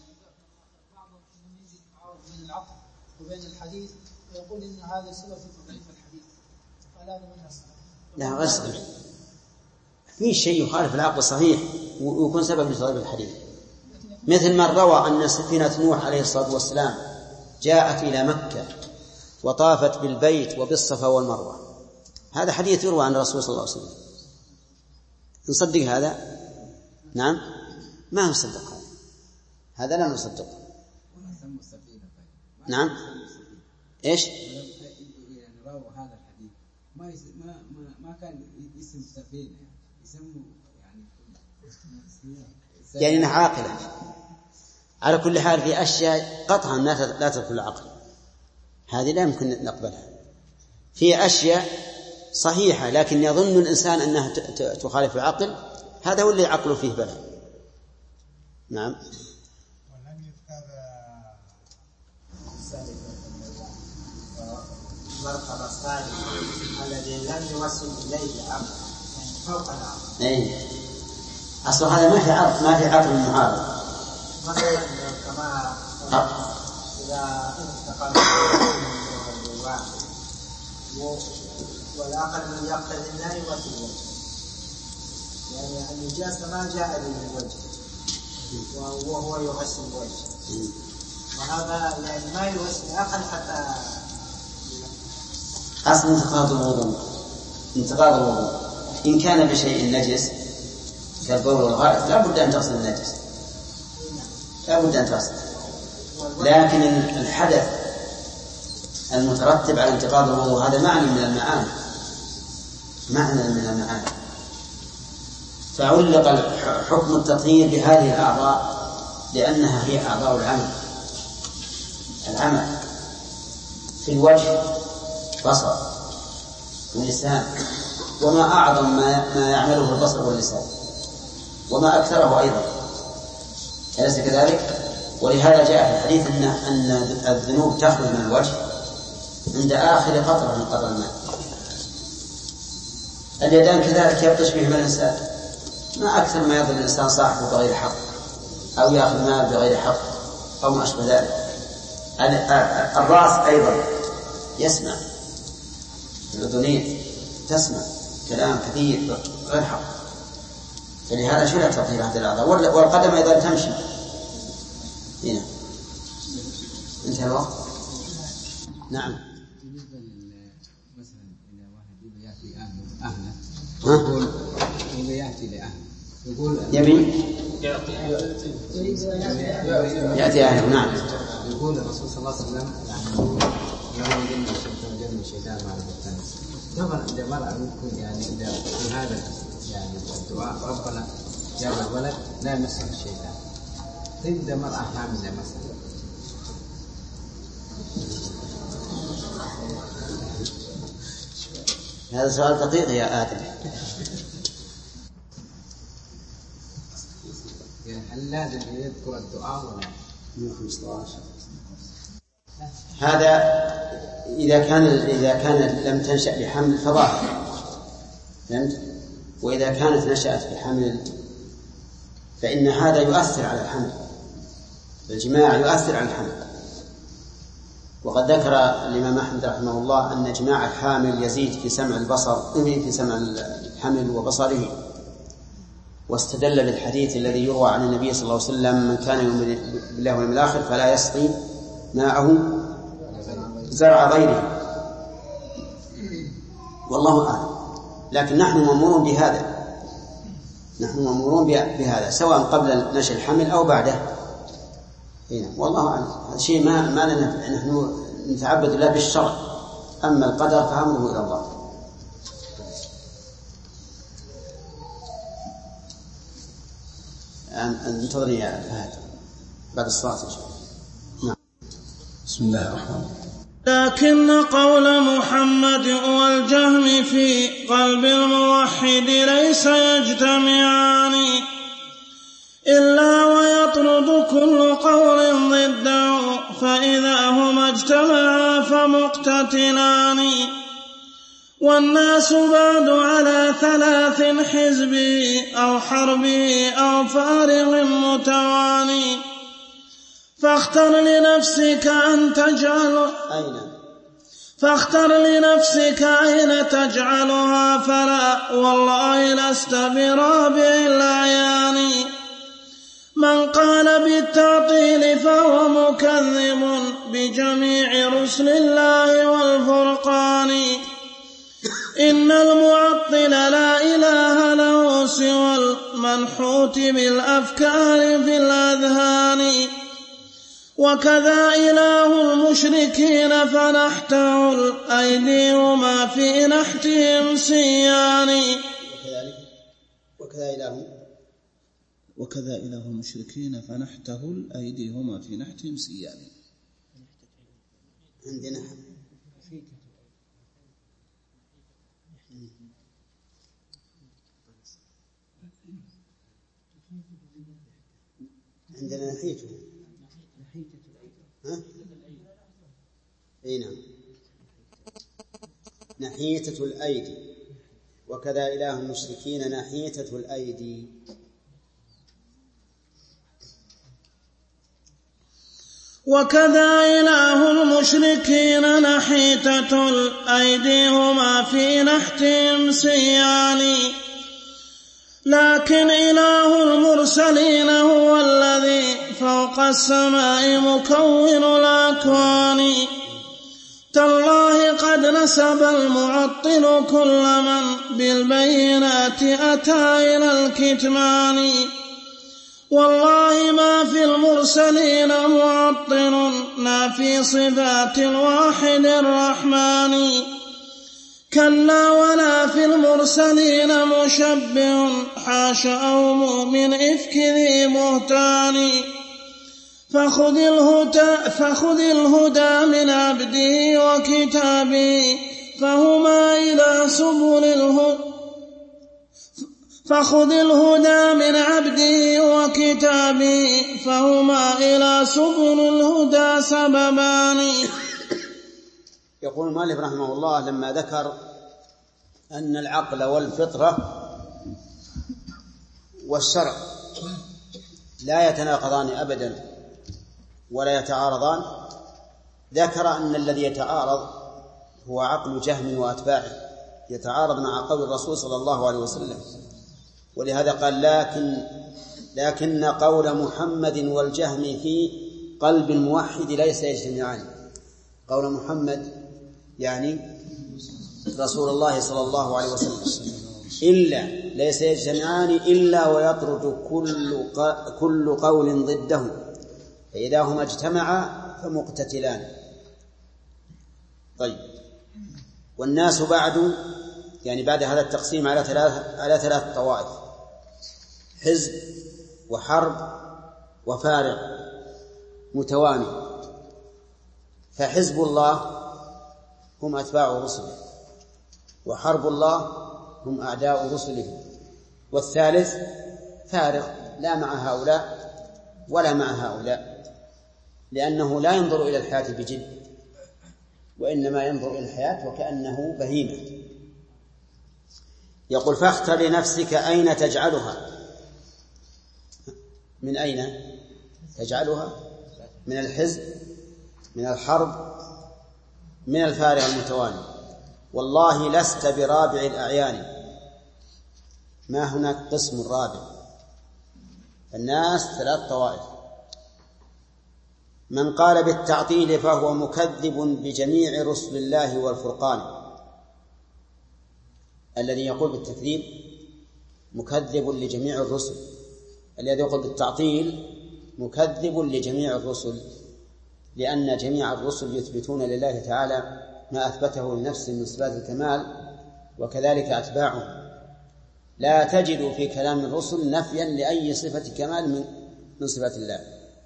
بين العقل وبين الحديث ويقول إن هذا سبب في تضعيف الحديث، فلا منها لا غسل في شيء يخالف العقل الصحيح ويكون سبب لتضعيف الحديث، مثل من روى أن سفينة نوح عليه الصلاة والسلام جاءت إلى مكة وطافت بالبيت وبالصفا والمروة، هذا حديث يروى عن الرسول صلى الله عليه وسلم، نصدق هذا؟ نعم ما نصدق هذا، هذا لا نصدق. نعم ايش؟ يعني راوا هذا الحديث ما ما ما كان اسم سفينة، يسموا يعني يعني انها عاقلة. على كل حال في أشياء قطعا لا تدخل العقل، هذه لا يمكن نقبلها. في أشياء صحيحة لكن يظن الإنسان أنها تخالف العقل، هذا هو اللي عقله فيه بلى. نعم. ولم يذكر المرتبة الثانية الذي لم يوصل إليه العقل فوق العقل. أي أصل هذا ما في عقل، ما في عقل معارض. مثلا كما إذا انتقل من واحد والآخر من يقتضي لا يوصل الوجه، يعني النجاسة ما جاء للوجه وهو يغسل الوجه، وهذا يعني ما يغسل الآخر حتى أصل انتقاض الوضوء. انتقاض الوضوء إن كان بشيء نجس كالبول والغائط لا بد أن تغسل النجس، لا بد أن تغسل، لكن الحدث المترتب على انتقاض الوضوء هذا معنى من المعاني، معنى من المعاني، فعلق حكم التطهير بهذه الأعضاء لأنها هي أعضاء العمل. العمل في الوجه بصر واللسان، وما أعظم ما, ما يعمله البصر واللسان وما أكثره أيضا، أليس كذلك؟ ولهذا جاء في الحديث أن, أن الذنوب تخرج من الوجه عند آخر قطرة من قطر الماء. اليدان كذلك يبطش بهما الإنسان، ما أكثر ما يضرب الإنسان صاحبه بغير حق أو يأخذ مال بغير حق أو ما أشبه ذلك. الرأس أيضا يسمع، الأذنين تسمع كلام كثير غير حق، فلهذا شرع تطهير هذه الأعضاء. والقدم أيضا تمشي. هنا انتهى الوقت. نعم. بالنسبة مثلا إلى واحد يبي يأتي أهله أهله يبي يأتي لأهله يقول يبي يأتي أهله. نعم. يقول الرسول صلى الله عليه وسلم يعني لو يجن الشيطان جن الشيطان مع البطان. طبعا إذا مرأة ممكن يعني إذا في هذا يعني الدعاء ربنا جاب الولد لا يمسه الشيطان. طيب إذا مرأة حاملة مثلا هذا سؤال دقيق يا آدم. هل لازم يذكر الدعاء ولا؟ هذا إذا كان إذا كان لم تنشأ بحمل فظاهر، فهمت؟ وإذا كانت نشأت في حمل فإن هذا يؤثر على الحمل، الجماع يؤثر على الحمل. وقد ذكر الإمام أحمد رحمه الله أن جماع الحامل يزيد في سمع البصر في سمع الحمل وبصره، واستدل بالحديث الذي يروى عن النبي صلى الله عليه وسلم: من كان يؤمن بالله واليوم الآخر فلا يسقي ماءه زرع غيره. والله أعلم. لكن نحن مأمورون بهذا، نحن مأمورون بهذا سواء قبل نشأ الحمل أو بعده. هنا والله أعلم. هذا شيء ما ما لنا، نحن نتعبد الله بالشرع، أما القدر فأمره إلى الله. انتظرني يا فهد بعد الصلاة إن شاء الله. نعم. بسم الله الرحمن الرحيم. لكن قول محمد والجهم في قلب الموحد ليس يجتمعان إلا ويطرد كل قول ضده، فإذا هما اجتمعا فمقتتلان. والناس بعد على ثلاث: حزبي أو حربي أو فارغ متواني. فاختر لنفسك أن تجعل أين فاختر لنفسك أين تجعلها، فلا والله لست برابع الأعيان. من قال بالتعطيل فهو مكذب بجميع رسل الله والفرقان. إن المعطل لا إله له سوى المنحوت بالأفكار في الأذهان. وكذا إله المشركين فنحته الأيدي وما في نحتهم سيان. وكذا إله وكذا إله المشركين فنحته الأيدي هما في نحتهم سيان. عندنا عندنا نحيته ها؟ اي نعم، نحيتة الأيدي. وكذا إله المشركين نحيتة الأيدي. وكذا إله المشركين نحيتة الأيدي هما في نحتهم سيان. لكن إله المرسلين هو الذي فوق السماء مكون الأكوان. تالله قد نسب المعطل كل من بالبينات أتى إلى الكتمان. والله ما في المرسلين معطل نافي صفات الواحد الرحمن. كلا ولا في المرسلين مشبه حاش أو مؤمن إفك ذي مهتان. فخذ الهدى, فخذ الهدى من عبده وكتابه فهما إلى سبل الهدى فخذ الهدى من عبده وكتابه فهما إلى سبل الهدى سببان. يقول المؤلف رحمه الله لما ذكر أن العقل والفطرة والشرع لا يتناقضان أبدا ولا يتعارضان، ذكر أن الذي يتعارض هو عقل جهم وأتباعه، يتعارض مع قول الرسول صلى الله عليه وسلم. ولهذا قال لكن لكن قول محمد والجهم في قلب الموحد ليس يجتمعان. قول محمد يعني رسول الله صلى الله عليه وسلم إلا ليس يجتمعان إلا ويطرد كل كل قول ضده، فإذا هما اجتمعا فمقتتلان. طيب، والناس بعد يعني بعد هذا التقسيم على ثلاث على ثلاث طوائف: حزب وحرب وفارق متواني. فحزب الله هم أتباع رسله، وحرب الله هم أعداء رسله، والثالث فارغ لا مع هؤلاء ولا مع هؤلاء، لأنه لا ينظر إلى الحياة بجد، وإنما ينظر إلى الحياة وكأنه بهيمة. يقول فاختر لنفسك أين تجعلها. من أين تجعلها؟ من الحزب، من الحرب، من الفارغ المتوالي. والله لست برابع الأعيان. ما هناك قسم رابع. الناس ثلاث طوائف. من قال بالتعطيل فهو مكذب بجميع رسل الله والفرقان. الذي يقول بالتكذيب مكذب لجميع الرسل، الذي يقول بالتعطيل مكذب لجميع الرسل، لأن جميع الرسل يثبتون لله تعالى ما أثبته لنفسه من صفات الكمال، وكذلك أتباعه. لا تجد في كلام الرسل نفيا لأي صفة كمال من من صفات الله.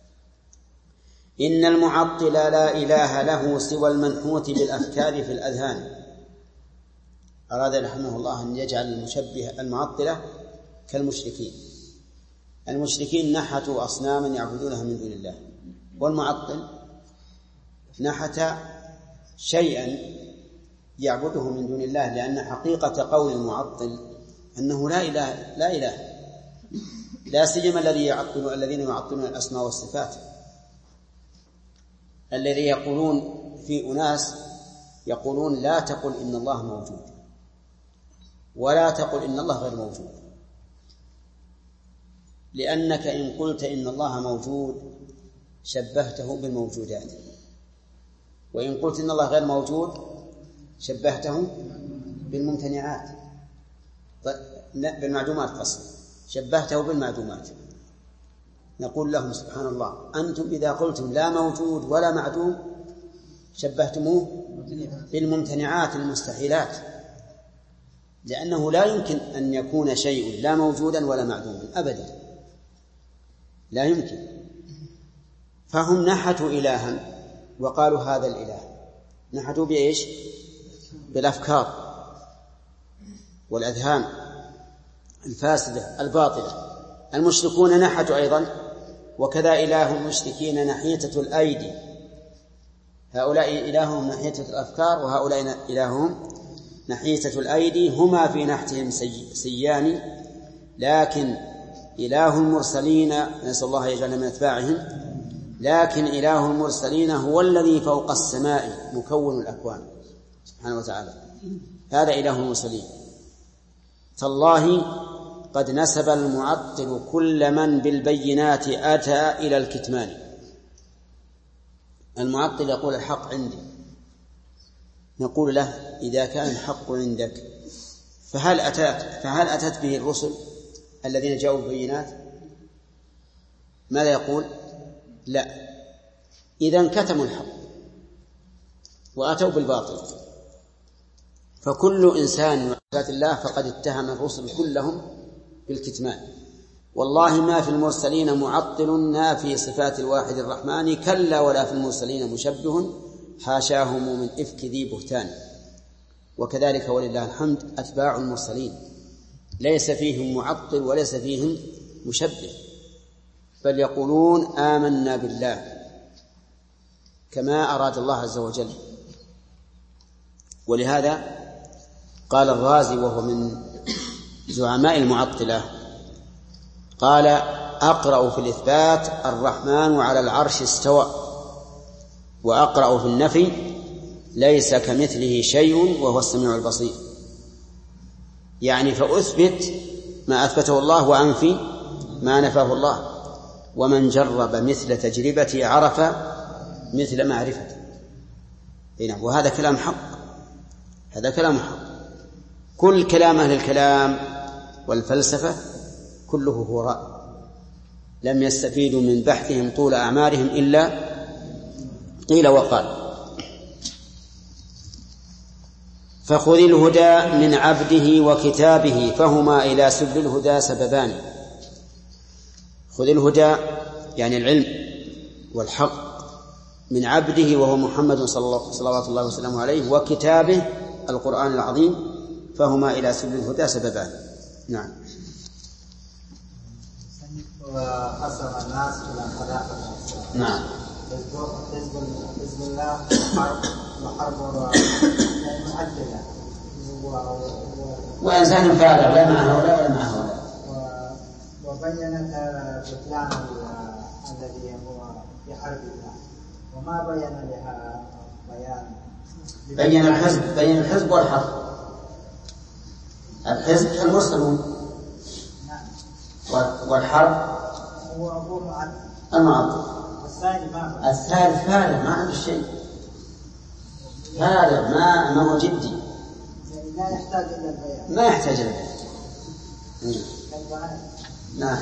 إن المعطل لا إله له سوى المنحوت بالأفكار في الأذهان. أراد رحمه الله أن يجعل المشبه المعطلة كالمشركين. المشركين نحتوا أصناما يعبدونها من دون الله، والمعطل نحت شيئا يعبده من دون الله، لأن حقيقة قول المعطل أنه لا إله لا إله لا سيما الذي يعطل الذين يعطلون الأسماء والصفات، الذي يقولون في أناس يقولون لا تقل إن الله موجود ولا تقل إن الله غير موجود، لأنك إن قلت إن الله موجود شبهته بالموجودات، وإن قلت إن الله غير موجود شبهته بالممتنعات بالمعدومات قصد شبهته بالمعدومات. نقول لهم سبحان الله، أنتم إذا قلتم لا موجود ولا معدوم شبهتموه بالممتنعات المستحيلات، لأنه لا يمكن أن يكون شيء لا موجودا ولا معدوما أبدا، لا يمكن. فهم نحتوا إلها وقالوا هذا الإله. نحتوا بإيش؟ بالأفكار والأذهان الفاسدة الباطلة. المشركون نحتوا أيضا، وكذا إله المشركين نحيتة الأيدي. هؤلاء إلههم نحيتة الأفكار، وهؤلاء إلههم نحيتة الأيدي. هما في نحتهم سيان، لكن إله المرسلين نسأل الله يجعلنا من أتباعهم، لكن إله المرسلين هو الذي فوق السماء مكون الأكوان سبحانه وتعالى. هذا إله المرسلين. تالله قد نسب المعطل كل من بالبينات أتى إلى الكتمان. المعطل يقول الحق عندي، نقول له إذا كان الحق عندك فهل أتت فهل أتت به الرسل الذين جاءوا بالبينات؟ ماذا يقول؟ لا. إذن كتموا الحق وأتوا بالباطل. فكل إنسان من صفات الله فقد اتهم الرسل كلهم بالكتمان. والله ما في المرسلين معطل نافي صفات الواحد الرحمن، كلا ولا في المرسلين مشبه حاشاهم من إفك ذي بهتان. وكذلك ولله الحمد أتباع المرسلين ليس فيهم معطل وليس فيهم مشبه، بل يقولون آمنا بالله كما أراد الله عز وجل. ولهذا قال الرازي وهو من زعماء المعطلة، قال أقرأ في الإثبات الرحمن على العرش استوى، وأقرأ في النفي ليس كمثله شيء وهو السميع البصير. يعني فأثبت ما أثبته الله وأنفي ما نفاه الله. ومن جرب مثل تجربتي عرف مثل معرفتي. وهذا كلام حق، هذا كلام حق. كل كلام أهل الكلام والفلسفة كله هو رأي، لم يستفيدوا من بحثهم طول أعمارهم إلا قيل وقال. فخذ الهدى من عبده وكتابه فهما إلى سبل الهدى سببان. خذ الهدى يعني العلم والحق من عبده وهو محمد صلوات الله وسلامه عليه، وكتابه القرآن العظيم، فهما إلى سبل الهدى سببان. نعم. وقسم الناس إلى ثلاثة. نعم. حزب الله وحرب وحرب المعدلة. وإنسان فارغ لا مع هؤلاء ولا مع هؤلاء. وبينت بطلان الذي هو في حرب الله، وما بين لها بيان. بين الحزب بين الحزب والحرب. الحزب المرسلون والحرب هو أبوه عن المعطل. الثالث فارغ ما عنده شيء، فارغ ما ما هو جدي، لا يحتاج إلى البيان، ما يحتاج إلى البيان. نعم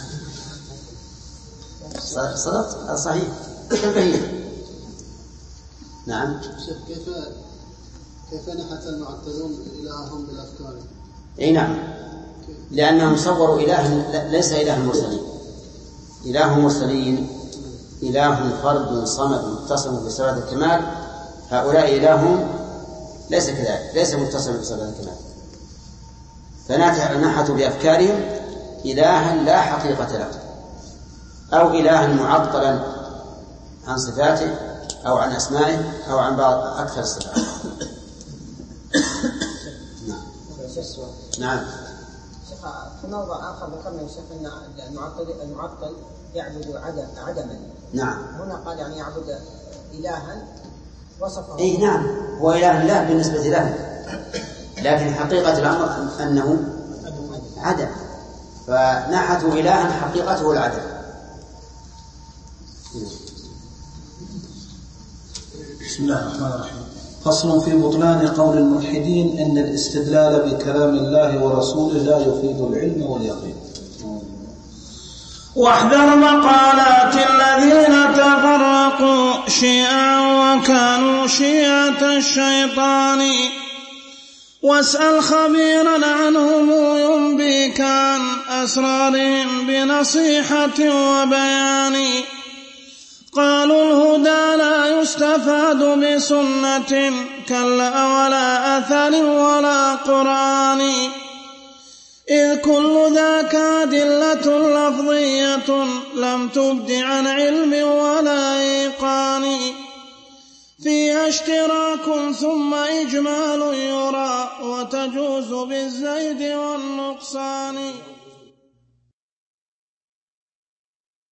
صدقت صحيح كالبهيمة. نعم. كيف كيف نحت المعطلون إلههم بالأفكار؟ أي نعم، لأنهم صوروا إله ليس إله المرسلين. إله المرسلين إله فرد صمد متصل بصفات الكمال، هؤلاء إلههم ليس كذلك، ليس متصل بصفات الكمال، فنحتوا بأفكارهم إلها لا حقيقة له، أو إلها معطلا عن صفاته أو عن أسمائه أو عن بعض أكثر الصفات. نعم. شيخ في موضع آخر ذكرنا يا شيخ أن المعطل المعطل يعبد عدما. نعم. هنا قال يعني يعبد إلها وصفه. أي نعم، هو إله الله بالنسبة له، لكن حقيقة الأمر أنه عدم، فنحته إلها حقيقته العدم. بسم الله الرحمن الرحيم. فصل في بطلان قول الملحدين أن الاستدلال بكلام الله ورسوله لا يفيد العلم واليقين. واحذر مقالات الذين تفرقوا شيعا وكانوا شيعة الشيطان، واسأل خبيرا عنهم ينبيك عن أسرارهم بنصيحة وبيان. قالوا الهدى لا يستفاد بسنة كلا ولا أثر ولا قرآن، إذ كل ذاك أدلة لفظية لم تبد عن علم ولا إيقان، فيها اشتراك ثم إجمال يرى وتجوز بالزيد والنقصان.